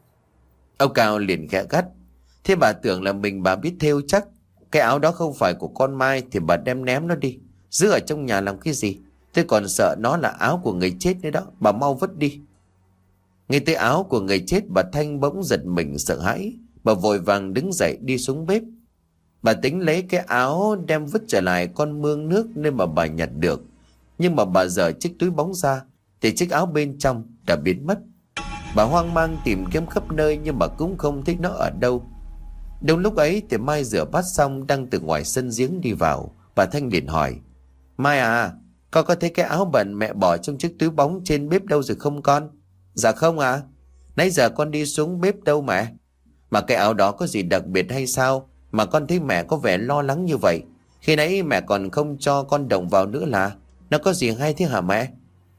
Ông Cao liền khẽ gắt. Thế bà tưởng là mình bà biết thêu chắc. Cái áo đó không phải của con Mai thì bà đem ném nó đi, giữ ở trong nhà làm cái gì? Tôi còn sợ nó là áo của người chết nữa đó, bà mau vứt đi. Nghe tới áo của người chết, bà Thanh bỗng giật mình sợ hãi. Bà vội vàng đứng dậy đi xuống bếp. Bà tính lấy cái áo đem vứt trở lại con mương nước nơi mà bà nhặt được. Nhưng mà bà dở chiếc túi bóng ra thì chiếc áo bên trong đã biến mất. Bà hoang mang tìm kiếm khắp nơi nhưng mà cũng không thấy nó ở đâu. Đúng lúc ấy thì Mai rửa bát xong đang từ ngoài sân giếng đi vào. Bà Thanh liền hỏi. Mai à, con có thấy cái áo bẩn mẹ bỏ trong chiếc túi bóng trên bếp đâu rồi không con? Dạ không à, nãy giờ con đi xuống bếp đâu mẹ. Mà cái áo đó có gì đặc biệt hay sao mà con thấy mẹ có vẻ lo lắng như vậy? Khi nãy mẹ còn không cho con động vào nữa là nó có gì hay thế hả mẹ?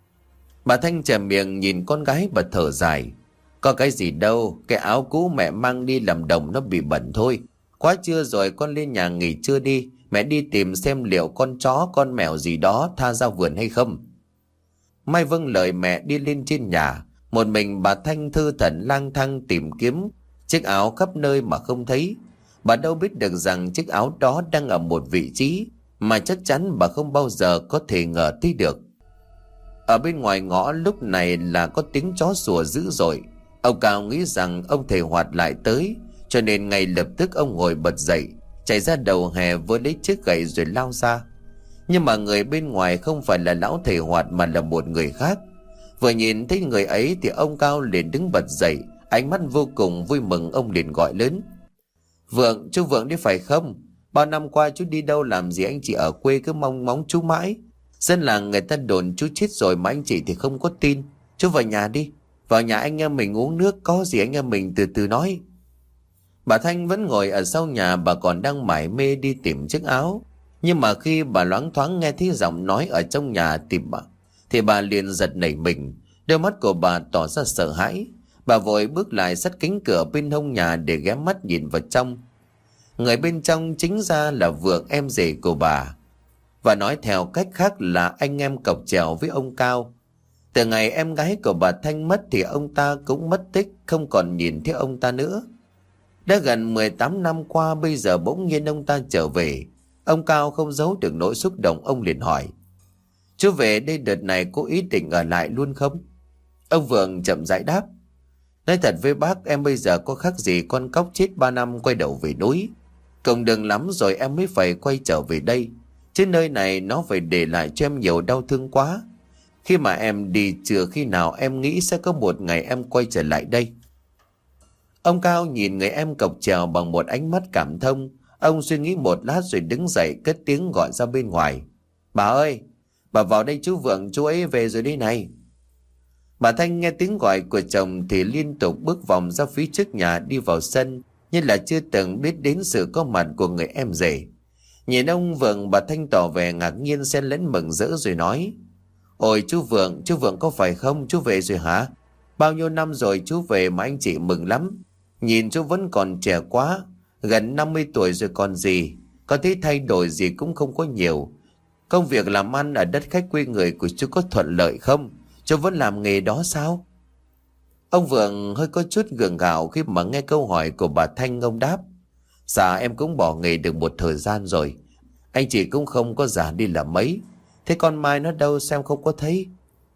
Bà Thanh chè miệng nhìn con gái, bà thở dài. Có cái gì đâu, cái áo cũ mẹ mang đi làm đồng nó bị bẩn thôi. Quá trưa rồi, con lên nhà nghỉ trưa đi. Mẹ đi tìm xem liệu con chó con mèo gì đó tha ra vườn hay không. Mai vâng lời mẹ đi lên trên nhà. Một mình bà Thanh thư thẩn lang thang tìm kiếm chiếc áo khắp nơi mà không thấy. Bà đâu biết được rằng chiếc áo đó đang ở một vị trí mà chắc chắn bà không bao giờ có thể ngờ tới được. Ở bên ngoài ngõ lúc này là có tiếng chó sủa dữ dội. Ông Cao nghĩ rằng ông thầy Hoạt lại tới, cho nên ngay lập tức ông ngồi bật dậy, chạy ra đầu hè với lấy chiếc gậy rồi lao ra. Nhưng mà người bên ngoài không phải là lão thầy Hoạt mà là một người khác. Vừa nhìn thấy người ấy thì ông Cao liền đứng bật dậy, ánh mắt vô cùng vui mừng. Ông liền gọi lớn: Vượng, chú Vượng đấy phải không? Bao năm qua chú đi đâu làm gì anh chị ở quê cứ mong mong chú mãi. Dân làng người ta đồn chú chết rồi mà anh chị thì không có tin. Chú vào nhà đi, vào nhà anh em mình uống nước, có gì anh em mình từ từ nói. Bà Thanh vẫn ngồi ở sau nhà, bà còn đang mải mê đi tìm chiếc áo. Nhưng mà khi bà loáng thoáng nghe thấy giọng nói ở trong nhà thì bà, thì bà liền giật nảy mình. Đôi mắt của bà tỏ ra sợ hãi. Bà vội bước lại sát cánh cửa bên hông nhà để ghé mắt nhìn vào trong. Người bên trong chính ra là Vượng, em rể của bà, và nói theo cách khác là anh em cọc chèo với ông Cao. Từ ngày em gái của bà Thanh mất thì ông ta cũng mất tích, không còn nhìn thấy ông ta nữa. Đã gần mười tám năm qua, bây giờ bỗng nhiên ông ta trở về. Ông Cao không giấu được nỗi xúc động, ông liền hỏi: Chú về đây đợt này có ý định ở lại luôn không? Ông Vượng chậm rãi đáp: Nói thật với bác, em bây giờ có khác gì con cóc chết ba năm quay đầu về núi. Cộng đường lắm rồi em mới phải quay trở về đây. Chứ nơi này nó phải để lại cho em nhiều đau thương quá. Khi mà em đi chưa khi nào em nghĩ sẽ có một ngày em quay trở lại đây. Ông Cao nhìn người em cọc chèo bằng một ánh mắt cảm thông. Ông suy nghĩ một lát rồi đứng dậy cất tiếng gọi ra bên ngoài: Bà ơi, bà vào đây, chú Vượng chú ấy về rồi đây này. Bà Thanh nghe tiếng gọi của chồng thì liên tục bước vòng ra phía trước nhà, đi vào sân như là chưa từng biết đến sự có mặt của người em rể. Nhìn ông Vượng, bà Thanh tỏ vẻ ngạc nhiên xen lẫn mừng rỡ rồi nói: Ôi chú Vượng, chú Vượng có phải không? Chú về rồi hả? Bao nhiêu năm rồi chú về mà anh chị mừng lắm. Nhìn chú vẫn còn trẻ quá, gần năm mươi tuổi rồi còn gì. Có thấy thay đổi gì cũng không có nhiều. Công việc làm ăn ở đất khách quê người của chú có thuận lợi không? Chú vẫn làm nghề đó sao? Ông Vượng hơi có chút gượng gạo khi mà nghe câu hỏi của bà Thanh. Ông đáp: Dạ em cũng bỏ nghề được một thời gian rồi. Anh chị cũng không có già đi là mấy. Thế con Mai nó đâu, xem không có thấy.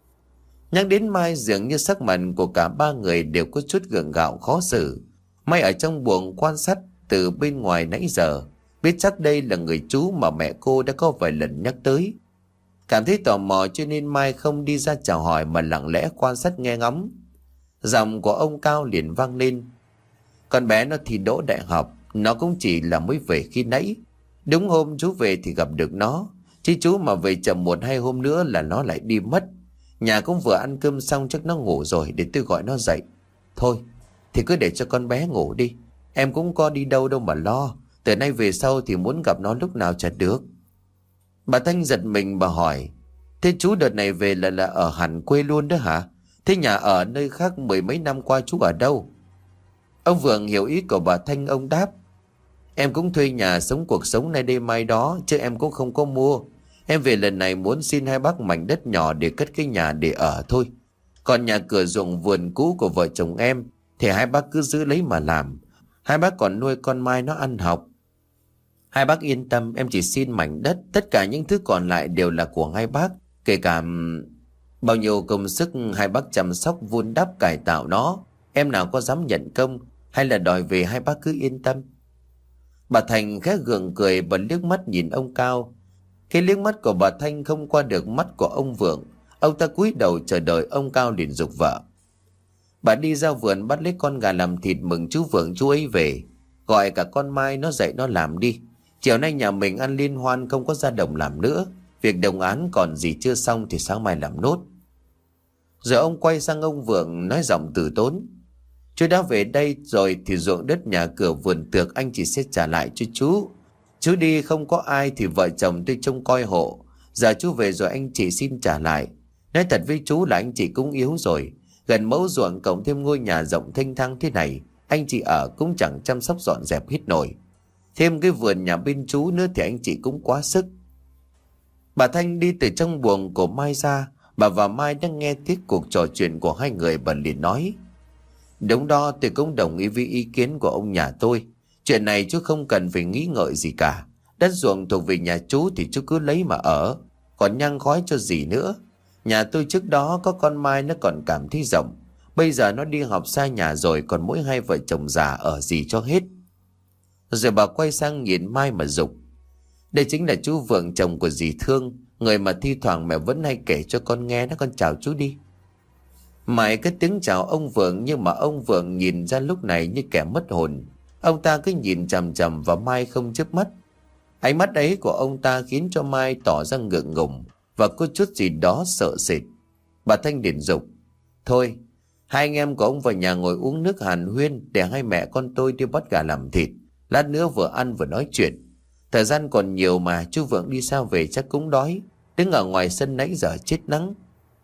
Nhắc đến Mai, dường như sắc mặt của cả ba người đều có chút gượng gạo khó xử. Mai ở trong buồng quan sát từ bên ngoài nãy giờ, biết chắc đây là người chú mà mẹ cô đã có vài lần nhắc tới. Cảm thấy tò mò cho nên Mai không đi ra chào hỏi mà lặng lẽ quan sát nghe ngóng. Giọng của ông Cao liền vang lên: Con bé nó thi đỗ đại học, nó cũng chỉ là mới về khi nãy. Đúng hôm chú về thì gặp được nó, chứ chú mà về chậm một hai hôm nữa là nó lại đi mất. Nhà cũng vừa ăn cơm xong, chắc nó ngủ rồi, để tôi gọi nó dậy. Thôi thì cứ để cho con bé ngủ đi. Em cũng có đi đâu đâu mà lo. Từ nay về sau thì muốn gặp nó lúc nào chả được. Bà Thanh giật mình, bà hỏi: Thế chú đợt này về là là ở hẳn quê luôn đó hả? Thế nhà ở nơi khác mười mấy năm qua chú ở đâu? Ông Vượng hiểu ý của bà Thanh, ông đáp: Em cũng thuê nhà sống cuộc sống nay đây mai đó, chứ em cũng không có mua. Em về lần này muốn xin hai bác mảnh đất nhỏ để cất cái nhà để ở thôi. Còn nhà cửa ruộng vườn cũ của vợ chồng em thì hai bác cứ giữ lấy mà làm. Hai bác còn nuôi con Mai nó ăn học. Hai bác yên tâm, em chỉ xin mảnh đất, tất cả những thứ còn lại đều là của hai bác. Kể cả bao nhiêu công sức hai bác chăm sóc vun đắp cải tạo nó, em nào có dám nhận công hay là đòi về, hai bác cứ yên tâm. Bà Thành khẽ gượng cười và liếc mắt nhìn ông Cao. Khi liếc mắt của bà Thanh không qua được mắt của ông Vượng, ông ta cúi đầu chờ đợi. Ông Cao liền giục vợ: Bà đi ra vườn bắt lấy con gà làm thịt mừng chú Vượng chú ấy về. Gọi cả con Mai nó dậy nó làm đi. Chiều nay nhà mình ăn liên hoan, không có ra đồng làm nữa. Việc đồng án còn gì chưa xong thì sáng mai làm nốt. Rồi ông quay sang ông Vượng nói giọng từ tốn: Chú đã về đây rồi thì ruộng đất nhà cửa vườn tược anh chỉ sẽ trả lại cho chú. Chú đi không có ai thì vợ chồng tôi trông coi hộ. Giờ chú về rồi anh chị xin trả lại. Nói thật với chú là anh chị cũng yếu rồi. Gần mẫu ruộng cộng thêm ngôi nhà rộng thênh thang thế này, anh chị ở cũng chẳng chăm sóc dọn dẹp hết nổi. Thêm cái vườn nhà bên chú nữa thì anh chị cũng quá sức. Bà Thanh đi từ trong buồng của Mai ra. Bà và Mai đang nghe tiếp cuộc trò chuyện của hai người, bà liền nói: Đúng đó, tôi cũng đồng ý với ý kiến của ông nhà tôi. Chuyện này chú không cần phải nghĩ ngợi gì cả. Đất ruộng thuộc về nhà chú thì chú cứ lấy mà ở, còn nhang khói cho gì nữa. Nhà tôi trước đó có con Mai nó còn cảm thấy rộng, bây giờ nó đi học xa nhà rồi, còn mỗi hai vợ chồng già ở gì cho hết. Rồi bà quay sang nhìn Mai mà giục: Đây chính là chú Vượng, chồng của dì Thương, người mà thi thoảng mẹ vẫn hay kể cho con nghe đó, con chào chú đi. Mai cất tiếng chào ông Vượng, nhưng mà ông Vượng nhìn ra lúc này như kẻ mất hồn. Ông ta cứ nhìn chằm chằm vào Mai không chớp mắt. Ánh mắt ấy của ông ta khiến cho Mai tỏ ra ngượng ngùng và có chút gì đó sợ sệt. Bà Thanh liền dục: Thôi, hai anh em của ông vào nhà ngồi uống nước hàn huyên, để hai mẹ con tôi đi bắt gà làm thịt. Lát nữa vừa ăn vừa nói chuyện. Thời gian còn nhiều mà, chú Vượng đi xa về chắc cũng đói, đứng ở ngoài sân nãy giờ chết nắng.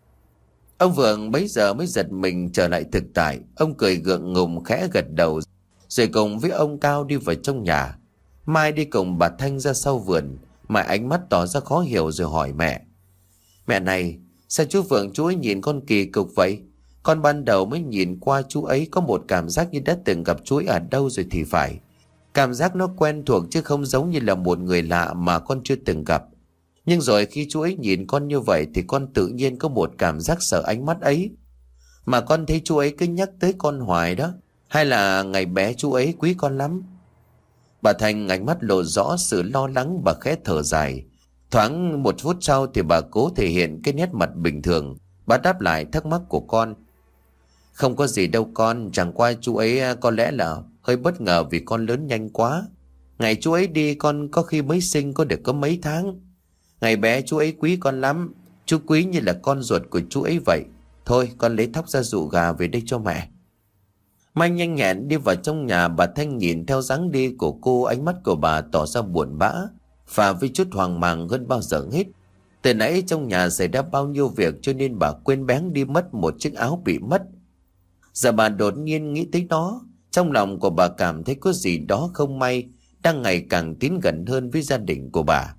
Ông Vượng bấy giờ mới giật mình trở lại thực tại. Ông cười gượng ngùng khẽ gật đầu, rồi cùng với ông Cao đi vào trong nhà. Mai đi cùng bà Thanh ra sau vườn. Mai ánh mắt tỏ ra khó hiểu rồi hỏi mẹ: Mẹ này, sao chú Vượng chú ấy nhìn con kỳ cục vậy? Con ban đầu mới nhìn qua chú ấy có một cảm giác như đã từng gặp chú ấy ở đâu rồi thì phải. Cảm giác nó quen thuộc chứ không giống như là một người lạ mà con chưa từng gặp. Nhưng rồi khi chú ấy nhìn con như vậy thì con tự nhiên có một cảm giác sợ ánh mắt ấy. Mà con thấy chú ấy cứ nhắc tới con hoài đó. Hay là ngày bé chú ấy quý con lắm? Bà Thanh ánh mắt lộ rõ sự lo lắng, bà khẽ thở dài. Thoáng một phút sau thì bà cố thể hiện cái nét mặt bình thường. Bà đáp lại thắc mắc của con: Không có gì đâu con, chẳng qua chú ấy có lẽ là hơi bất ngờ vì con lớn nhanh quá. Ngày chú ấy đi con có khi mới sinh có được có mấy tháng. Ngày bé chú ấy quý con lắm, chú quý như là con ruột của chú ấy vậy. Thôi con lấy thóc ra dụ gà về đây cho mẹ. Mai nhanh nhẹn đi vào trong nhà. Bà Thanh nhìn theo dáng đi của cô, ánh mắt của bà tỏ ra buồn bã và với chút hoang mang hơn bao giờ hết. Từ nãy trong nhà xảy ra bao nhiêu việc cho nên bà quên bén đi mất một chiếc áo bị mất. Giờ bà đột nhiên nghĩ tới nó. Trong lòng của bà cảm thấy có gì đó không may đang ngày càng tiến gần hơn với gia đình của bà.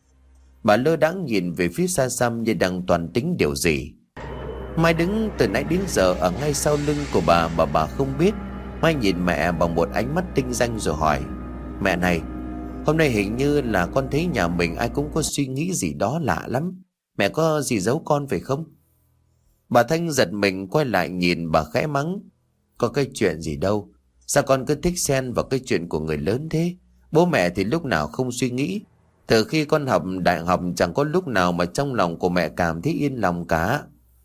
Bà lơ đãng nhìn về phía xa xăm như đang toàn tính điều gì. Mai đứng từ nãy đến giờ ở ngay sau lưng của bà mà bà không biết. Mai nhìn mẹ bằng một ánh mắt tinh danh rồi hỏi: Mẹ này, hôm nay hình như là con thấy nhà mình ai cũng có suy nghĩ gì đó lạ lắm. Mẹ có gì giấu con phải không? Bà Thanh giật mình quay lại nhìn, bà khẽ mắng: Có cái chuyện gì đâu. Sao con cứ thích xen vào cái chuyện của người lớn thế? Bố mẹ thì lúc nào không suy nghĩ. Từ khi con học đại học chẳng có lúc nào mà trong lòng của mẹ cảm thấy yên lòng cả.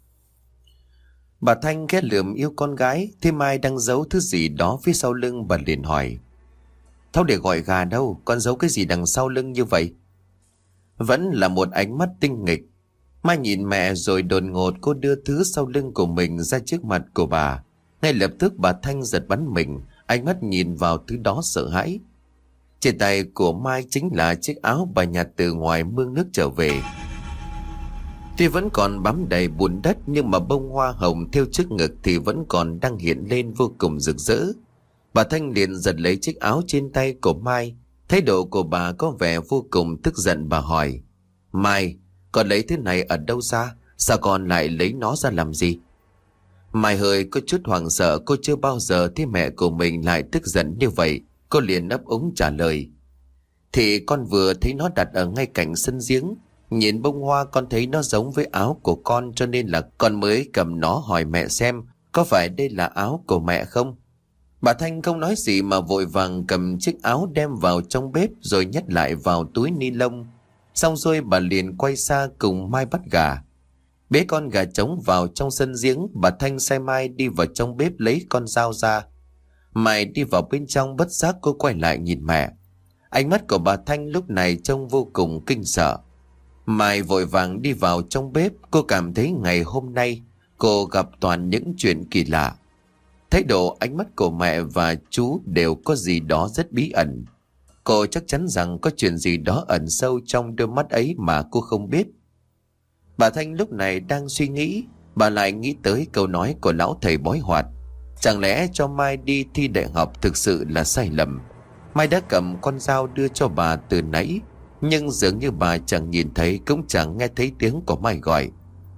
Bà Thanh ghét lườm yêu con gái. Thế Mai đang giấu thứ gì đó phía sau lưng, bà liền hỏi: Thau để gọi gà đâu, con giấu cái gì đằng sau lưng như vậy? Vẫn là một ánh mắt tinh nghịch. Mai nhìn mẹ rồi đột ngột cô đưa thứ sau lưng của mình ra trước mặt của bà. Ngay lập tức bà Thanh giật bắn mình, ánh mắt nhìn vào thứ đó sợ hãi. Trên tay của Mai chính là chiếc áo bà nhặt từ ngoài mương nước trở về. Tuy vẫn còn bám đầy bùn đất, nhưng mà bông hoa hồng thêu trước ngực thì vẫn còn đang hiện lên vô cùng rực rỡ. Bà Thanh liền giật lấy chiếc áo trên tay của Mai. Thái độ của bà có vẻ vô cùng tức giận. Bà hỏi: Mai, con lấy thứ này ở đâu ra? Sao con lại lấy nó ra làm gì? Mai hơi có chút hoảng sợ, cô chưa bao giờ thấy mẹ của mình lại tức giận như vậy. Cô liền ấp úng trả lời: Thì con vừa thấy nó đặt ở ngay cạnh sân giếng. Nhìn bông hoa con thấy nó giống với áo của con, cho nên là con mới cầm nó hỏi mẹ xem có phải đây là áo của mẹ không. Bà Thanh không nói gì mà vội vàng cầm chiếc áo đem vào trong bếp rồi nhét lại vào túi ni lông. Xong rồi bà liền quay xa cùng Mai bắt gà. Bế con gà trống vào trong sân giếng, bà Thanh sai Mai đi vào trong bếp lấy con dao ra. Mai đi vào bên trong, bất giác cô quay lại nhìn mẹ. Ánh mắt của bà Thanh lúc này trông vô cùng kinh sợ. Mai vội vàng đi vào trong bếp. Cô cảm thấy ngày hôm nay cô gặp toàn những chuyện kỳ lạ. Thái độ, ánh mắt của mẹ và chú đều có gì đó rất bí ẩn. Cô chắc chắn rằng có chuyện gì đó ẩn sâu trong đôi mắt ấy mà cô không biết. Bà Thanh lúc này đang suy nghĩ, bà lại nghĩ tới câu nói của lão thầy bói hoạt. Chẳng lẽ cho Mai đi thi đại học thực sự là sai lầm? Mai đã cầm con dao đưa cho bà từ nãy, nhưng dường như bà chẳng nhìn thấy cũng chẳng nghe thấy tiếng của Mai gọi.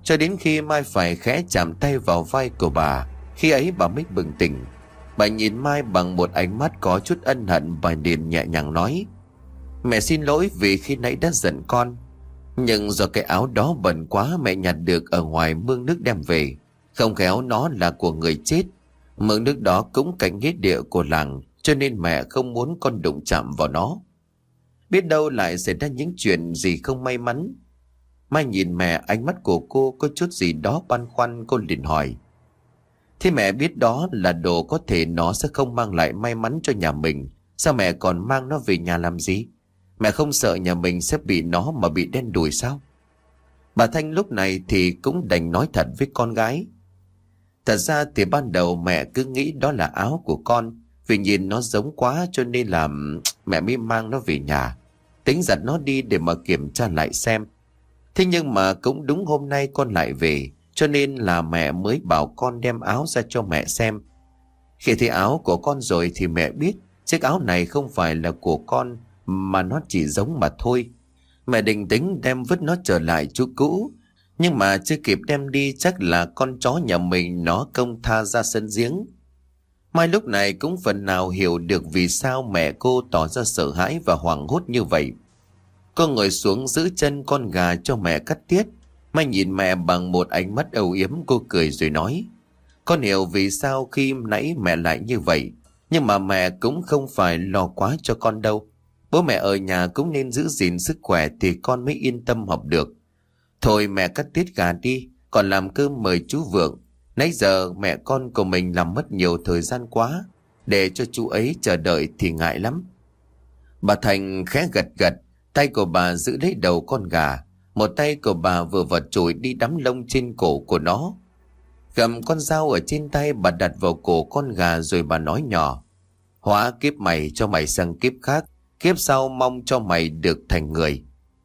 cho đến khi Mai phải khẽ chạm tay vào vai của bà. Khi ấy bà mới bừng tỉnh. Bà nhìn Mai bằng một ánh mắt có chút ân hận. Bà liền nhẹ nhàng nói: "Mẹ xin lỗi vì khi nãy đã giận con. Nhưng do cái áo đó bẩn quá, mẹ nhặt được ở ngoài mương nước đem về. Không khéo nó là của người chết. Mương nước đó cũng cạnh nghĩa địa của làng, cho nên mẹ không muốn con đụng chạm vào nó. Biết đâu lại xảy ra những chuyện gì không may mắn." Mai nhìn mẹ, ánh mắt của cô có chút gì đó băn khoăn. Cô liền hỏi: "Thế mẹ biết đó là đồ có thể nó sẽ không mang lại may mắn cho nhà mình, sao mẹ còn mang nó về nhà làm gì? Mẹ không sợ nhà mình sẽ bị nó mà bị đen đủi sao?" Bà Thanh lúc này thì cũng đành nói thật với con gái: "Thật ra thì ban đầu mẹ cứ nghĩ đó là áo của con, vì nhìn nó giống quá cho nên là mẹ mới mang nó về nhà, tính giặt nó đi để mà kiểm tra lại xem. Thế nhưng mà cũng đúng hôm nay con lại về, cho nên là mẹ mới bảo con đem áo ra cho mẹ xem. Khi thấy áo của con rồi thì mẹ biết chiếc áo này không phải là của con, mà nó chỉ giống mà thôi. Mẹ định tính đem vứt nó trở lại chỗ cũ, nhưng mà chưa kịp đem đi chắc là con chó nhà mình nó công tha ra sân giếng." Mai lúc này cũng phần nào hiểu được vì sao mẹ cô tỏ ra sợ hãi và hoảng hốt như vậy. Cô ngồi xuống giữ chân con gà cho mẹ cắt tiết. Mai nhìn mẹ bằng một ánh mắt âu yếm. Cô cười rồi nói: "Con hiểu vì sao khi nãy mẹ lại như vậy, nhưng mà mẹ cũng không phải lo quá cho con đâu. Bố mẹ ở nhà cũng nên giữ gìn sức khỏe thì con mới yên tâm học được. Thôi mẹ cắt tiết gà đi, còn làm cơm mời chú Vượng. Nãy giờ mẹ con của mình làm mất nhiều thời gian quá, để cho chú ấy chờ đợi thì ngại lắm." Bà Thành khẽ gật gật. Tay của bà giữ lấy đầu con gà, một tay của bà vừa vật chổi đi đắm lông trên cổ của nó. Cầm con dao ở trên tay, bà đặt vào cổ con gà rồi bà nói nhỏ: "Hóa kiếp mày cho mày sang kiếp khác, kiếp sau mong cho mày được thành người."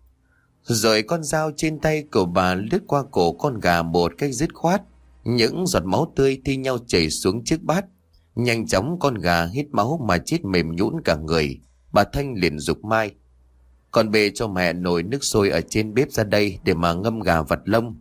Rồi con dao trên tay của bà lướt qua cổ con gà một cách dứt khoát. Những giọt máu tươi thi nhau chảy xuống chiếc bát. Nhanh chóng con gà hít máu mà chết mềm nhũn cả người. Bà Thanh liền giục Mai: "Con bê cho mẹ nồi nước sôi ở trên bếp ra đây để mà ngâm gà vặt lông."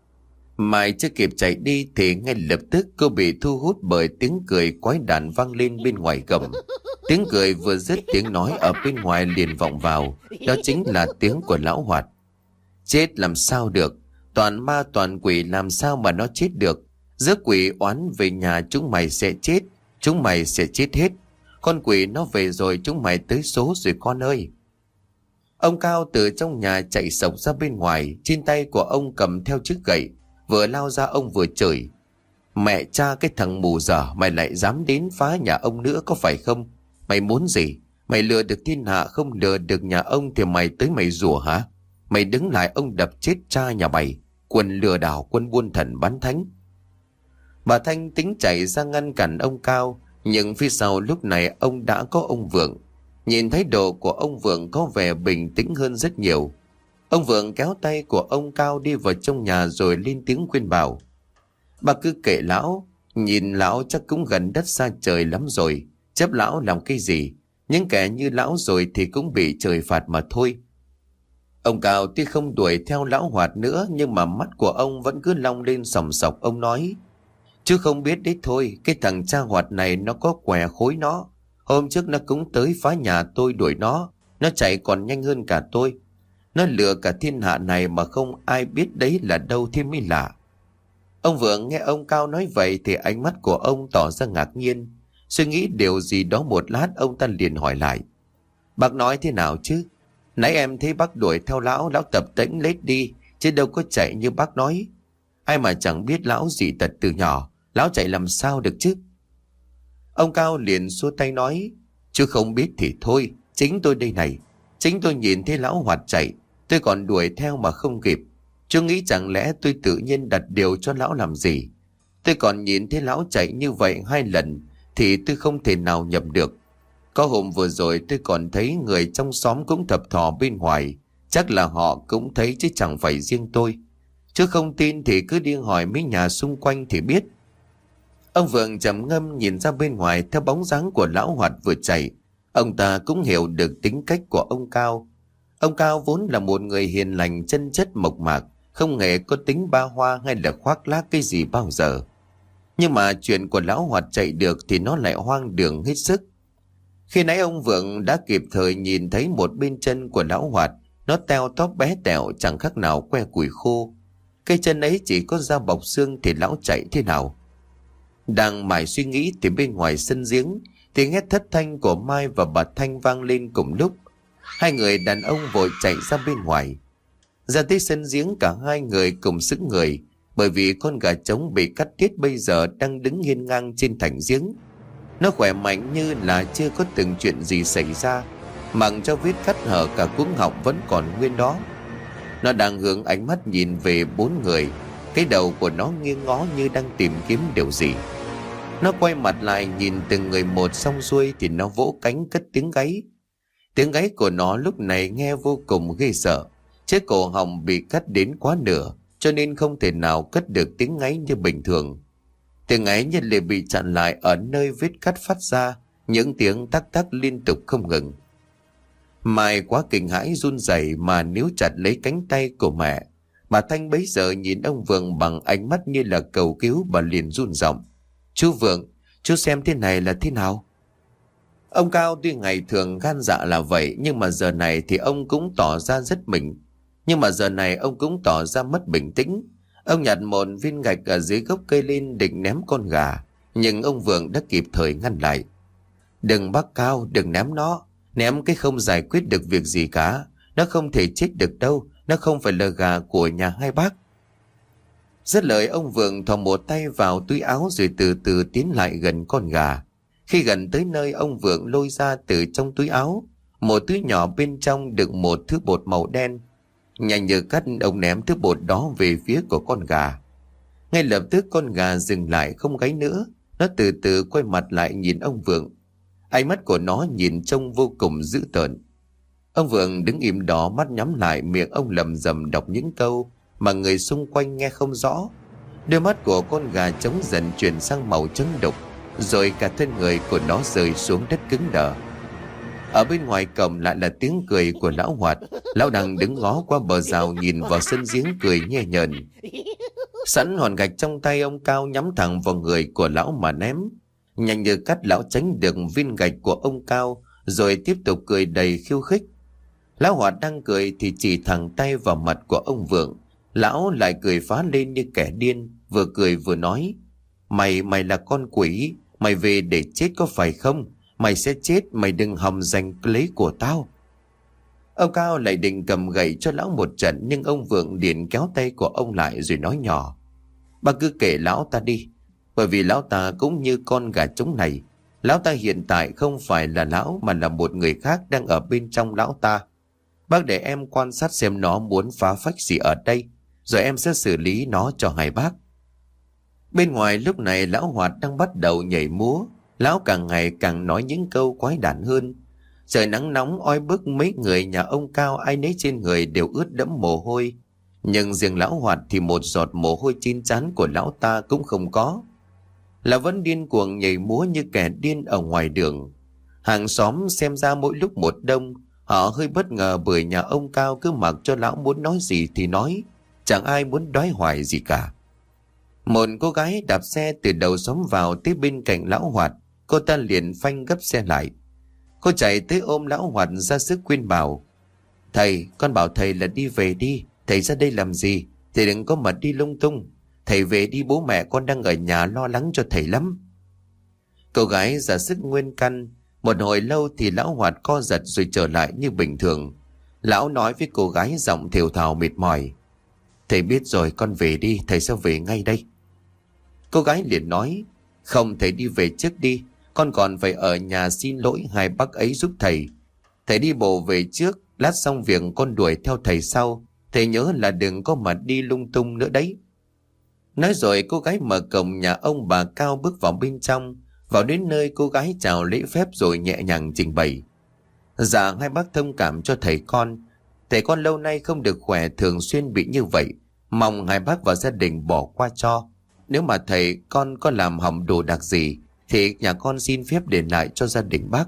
Mai chưa kịp chạy đi thì ngay lập tức cô bị thu hút bởi tiếng cười quái đản vang lên bên ngoài gầm. Tiếng cười vừa dứt, tiếng nói ở bên ngoài liền vọng vào. Đó chính là tiếng của Lão Hoạt. "Chết làm sao được, toàn ma toàn quỷ, làm sao mà nó chết được? Rước quỷ oán về nhà chúng mày sẽ chết, chúng mày sẽ chết hết. Con quỷ nó về rồi chúng mày tới số rồi con ơi." Ông Cao từ trong nhà chạy sộc ra bên ngoài. Trên tay của ông cầm theo chiếc gậy. Vừa lao ra ông vừa chửi: "Mẹ cha cái thằng mù dở, mày lại dám đến phá nhà ông nữa có phải không? Mày muốn gì? Mày lừa được thiên hạ không lừa được nhà ông thì mày tới mày rủa hả? Mày đứng lại ông đập chết cha nhà mày, quân lừa đảo, quân buôn thần bán thánh." Bà Thanh tính chạy ra ngăn cản ông Cao, nhưng phía sau lúc này ông đã có ông Vượng. Nhìn thấy đồ của ông Vượng có vẻ bình tĩnh hơn rất nhiều. Ông Vượng kéo tay của ông Cao đi vào trong nhà rồi lên tiếng khuyên bảo: "Bà cứ kệ lão, nhìn lão chắc cũng gần đất xa trời lắm rồi. Chấp lão làm cái gì? Những kẻ như lão rồi thì cũng bị trời phạt mà thôi." Ông Cao tuy không đuổi theo Lão Hoạt nữa, nhưng mà mắt của ông vẫn cứ long lên sòng sọc. Ông nói: "Chứ không biết đấy thôi, cái thằng cha Hoạt này nó có què khối nó. Hôm trước nó cũng tới phá nhà tôi đuổi nó. Nó chạy còn nhanh hơn cả tôi. Nó lừa cả thiên hạ này mà không ai biết đấy là đâu thì mới lạ." Ông Vượng nghe ông Cao nói vậy thì ánh mắt của ông tỏ ra ngạc nhiên. Suy nghĩ điều gì đó một lát, ông ta liền hỏi lại: "Bác nói thế nào chứ? Nãy em thấy bác đuổi theo lão, lão tập tễnh lết đi, chứ đâu có chạy như bác nói. Ai mà chẳng biết lão dị tật từ nhỏ, lão chạy làm sao được chứ?" Ông Cao liền xua tay nói: "Chứ không biết thì thôi, chính tôi đây này. Chính tôi nhìn thấy lão Hoạt chạy, tôi còn đuổi theo mà không kịp. Chú nghĩ chẳng lẽ tôi tự nhiên đặt điều cho lão làm gì? Tôi còn nhìn thấy lão chạy như vậy hai lần thì tôi không thể nào nhầm được. Có hôm vừa rồi tôi còn thấy người trong xóm cũng thập thò bên ngoài. Chắc là họ cũng thấy chứ chẳng phải riêng tôi. Chứ không tin thì cứ đi hỏi mấy nhà xung quanh thì biết." Ông Vượng trầm ngâm nhìn ra bên ngoài theo bóng dáng của Lão Hoạt vừa chạy. Ông ta cũng hiểu được tính cách của ông Cao. Ông Cao vốn là một người hiền lành chân chất mộc mạc, không hề có tính ba hoa hay là khoác lác cái gì bao giờ. Nhưng mà chuyện của lão Hoạt chạy được thì nó lại hoang đường hết sức. Khi nãy ông Vượng đã kịp thời nhìn thấy một bên chân của lão Hoạt, nó teo tóp bé tẹo chẳng khác nào que củi khô. Cây chân ấy chỉ có da bọc xương thì lão chạy thế nào? Đang mải suy nghĩ thì bên ngoài sân giếng, tiếng hét thất thanh của Mai và bà Thanh vang lên cùng lúc. Hai người đàn ông vội chạy ra bên ngoài. Ra tới sân giếng cả hai người cùng sững người, bởi vì con gà trống bị cắt tiết bây giờ đang đứng hiên ngang trên thành giếng. Nó khỏe mạnh như là chưa có từng chuyện gì xảy ra, mặc cho vết cắt hở cả cuống họng vẫn còn nguyên đó. Nó đang hướng ánh mắt nhìn về bốn người, cái đầu của nó nghiêng ngó như đang tìm kiếm điều gì. Nó quay mặt lại nhìn từng người một xong xuôi thì nó vỗ cánh cất tiếng gáy. Tiếng gáy của nó lúc này nghe vô cùng ghê sợ. Chiếc cổ họng bị cắt đến quá nửa, cho nên không thể nào cất được tiếng ngáy như bình thường. Tiếng ngáy như liền bị chặn lại ở nơi vết cắt phát ra, những tiếng tắc tắc liên tục không ngừng. Mai quá kinh hãi run rẩy mà níu chặt lấy cánh tay của mẹ. Bà Thanh bấy giờ nhìn ông Vượng bằng ánh mắt như là cầu cứu, bà liền run giọng: "Chú Vượng, chú xem thế này là thế nào?" Ông Cao tuy ngày thường gan dạ là vậy, nhưng mà giờ này thì ông cũng tỏ ra rất bình. Nhưng mà giờ này ông cũng tỏ ra mất bình tĩnh. Ông nhặt một viên gạch ở dưới gốc cây lên định ném con gà, nhưng ông Vượng đã kịp thời ngăn lại. "Đừng bác Cao, đừng ném nó. Ném cái không giải quyết được việc gì cả. Nó không thể chết được đâu. Nó không phải là gà của nhà hai bác." Dứt lời, ông Vượng thò một tay vào túi áo rồi từ từ tiến lại gần con gà. Khi gần tới nơi, ông Vượng lôi ra từ trong túi áo một túi nhỏ, bên trong đựng một thứ bột màu đen. Nhanh như cắt, ông ném thứ bột đó về phía của con gà. Ngay lập tức con gà dừng lại không gáy nữa. Nó từ từ quay mặt lại nhìn ông Vượng. Ánh mắt của nó nhìn trông vô cùng dữ tợn. Ông Vượng đứng im đó, mắt nhắm lại, miệng ông lầm rầm đọc những câu mà người xung quanh nghe không rõ. Đôi mắt của con gà trống dần chuyển sang màu trắng đục, rồi cả thân người của nó rơi xuống đất cứng đờ. Ở bên ngoài cổng lại là tiếng cười của lão Hoạt. Lão đang đứng ngó qua bờ rào nhìn vào sân giếng cười nhẹ nhợn. Sẵn hòn gạch trong tay, ông Cao nhắm thẳng vào người của lão mà ném. Nhanh như cắt, lão tránh được viên gạch của ông Cao, rồi tiếp tục cười đầy khiêu khích. Lão Hoạt đang cười thì chỉ thẳng tay vào mặt của ông Vượng. Lão lại cười phá lên như kẻ điên, vừa cười vừa nói: Mày, mày là con quỷ, mày về để chết có phải không? Mày sẽ chết, mày đừng hòng giành lấy của tao. Ông Cao lại định cầm gậy cho lão một trận, nhưng ông Vượng liền kéo tay của ông lại rồi nói nhỏ: Bà cứ kể lão ta đi, bởi vì lão ta cũng như con gà trống này. Lão ta hiện tại không phải là lão, mà là một người khác đang ở bên trong lão ta. Bác để em quan sát xem nó muốn phá phách gì ở đây, rồi em sẽ xử lý nó cho hai bác. Bên ngoài lúc này lão Hoạt đang bắt đầu nhảy múa. Lão càng ngày càng nói những câu quái đản hơn. Trời nắng nóng oi bức, mấy người nhà ông Cao ai nấy trên người đều ướt đẫm mồ hôi. Nhưng riêng lão Hoạt thì một giọt mồ hôi trên trán của lão ta cũng không có. Lão vẫn điên cuồng nhảy múa như kẻ điên ở ngoài đường. Hàng xóm xem ra mỗi lúc một đông. Họ hơi bất ngờ bởi nhà ông Cao cứ mặc cho lão muốn nói gì thì nói, chẳng ai muốn đoái hoài gì cả. Một cô gái đạp xe từ đầu xóm vào tới bên cạnh lão Hoạt. Cô ta liền phanh gấp xe lại. Cô chạy tới ôm lão Hoạt ra sức khuyên bảo: Thầy, con bảo thầy là đi về đi. Thầy ra đây làm gì? Thầy đừng có mà đi lung tung. Thầy về đi, bố mẹ con đang ở nhà lo lắng cho thầy lắm. Cô gái ra sức nguyên căn. Một hồi lâu thì lão Hoạt co giật rồi trở lại như bình thường. Lão nói với cô gái giọng thều thào mệt mỏi: Thầy biết rồi, con về đi, thầy sẽ về ngay đây. Cô gái liền nói: Không, thầy đi về trước đi. Con còn phải ở nhà xin lỗi hai bác ấy giúp thầy. Thầy đi bộ về trước, lát xong việc con đuổi theo thầy sau. Thầy nhớ là đừng có mà đi lung tung nữa đấy. Nói rồi cô gái mở cổng nhà ông bà Cao bước vào bên trong. Vào đến nơi, cô gái chào lễ phép rồi nhẹ nhàng trình bày: Dạ, hai bác thông cảm cho thầy con. Thầy con lâu nay không được khỏe, thường xuyên bị như vậy. Mong hai bác và gia đình bỏ qua cho. Nếu mà thầy con có làm hỏng đồ đạc gì thì nhà con xin phép để lại cho gia đình bác.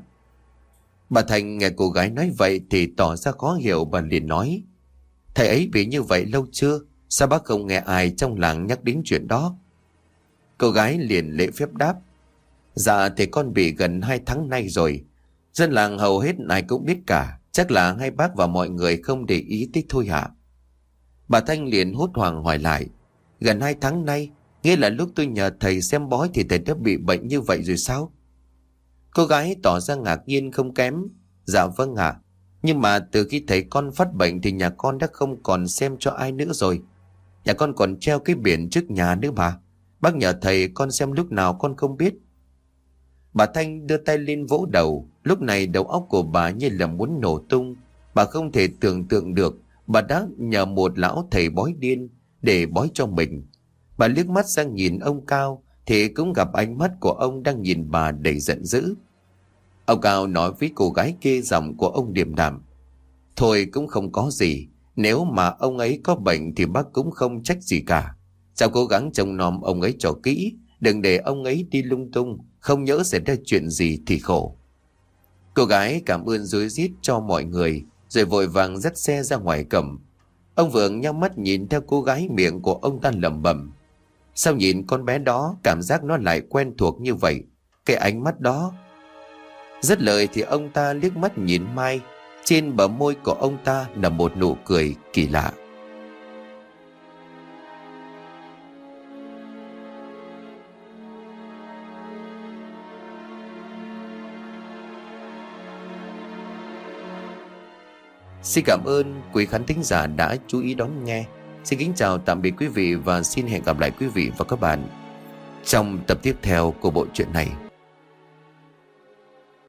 Bà Thành nghe cô gái nói vậy thì tỏ ra khó hiểu, bà liền nói: Thầy ấy bị như vậy lâu chưa? Sao bác không nghe ai trong làng nhắc đến chuyện đó? Cô gái liền lễ phép đáp. Dạ thì con bị gần hai tháng nay rồi. Dân làng hầu hết ai cũng biết cả. Chắc là hai bác và mọi người không để ý tới thôi hả? Bà Thanh liền hốt hoảng hỏi lại. Gần hai tháng nay, nghĩa là lúc tôi nhờ thầy xem bói thì thầy đã bị bệnh như vậy rồi sao? Cô gái tỏ ra ngạc nhiên không kém. Dạ vâng ạ. Nhưng mà từ khi thầy con phát bệnh thì nhà con đã không còn xem cho ai nữa rồi. Nhà con còn treo cái biển trước nhà nữa mà. Bác nhờ thầy con xem lúc nào con không biết. Bà Thanh đưa tay lên vỗ đầu. Lúc này đầu óc của bà như là muốn nổ tung. Bà không thể tưởng tượng được bà đã nhờ một lão thầy bói điên để bói cho mình. Bà liếc mắt sang nhìn ông Cao thì cũng gặp ánh mắt của ông đang nhìn bà đầy giận dữ. Ông Cao nói với cô gái kia giọng của ông điềm đạm. Thôi cũng không có gì. Nếu mà ông ấy có bệnh thì bác cũng không trách gì cả. Sao cố gắng trông nom ông ấy cho kỹ. Đừng để ông ấy đi lung tung. Không nhỡ xảy ra chuyện gì thì khổ. Cô gái cảm ơn rối rít cho mọi người rồi vội vàng dắt xe ra ngoài cổng. Ông Vượng nhắm mắt nhìn theo cô gái, miệng của ông ta lẩm bẩm. Sao nhìn con bé đó cảm giác nó lại quen thuộc như vậy? Cái ánh mắt đó. Dứt lời thì ông ta liếc mắt nhìn Mai. Trên bờ môi của ông ta là một nụ cười kỳ lạ. Xin cảm ơn quý khán thính giả đã chú ý đón nghe. Xin kính chào tạm biệt quý vị và xin hẹn gặp lại quý vị và các bạn trong tập tiếp theo của bộ truyện này.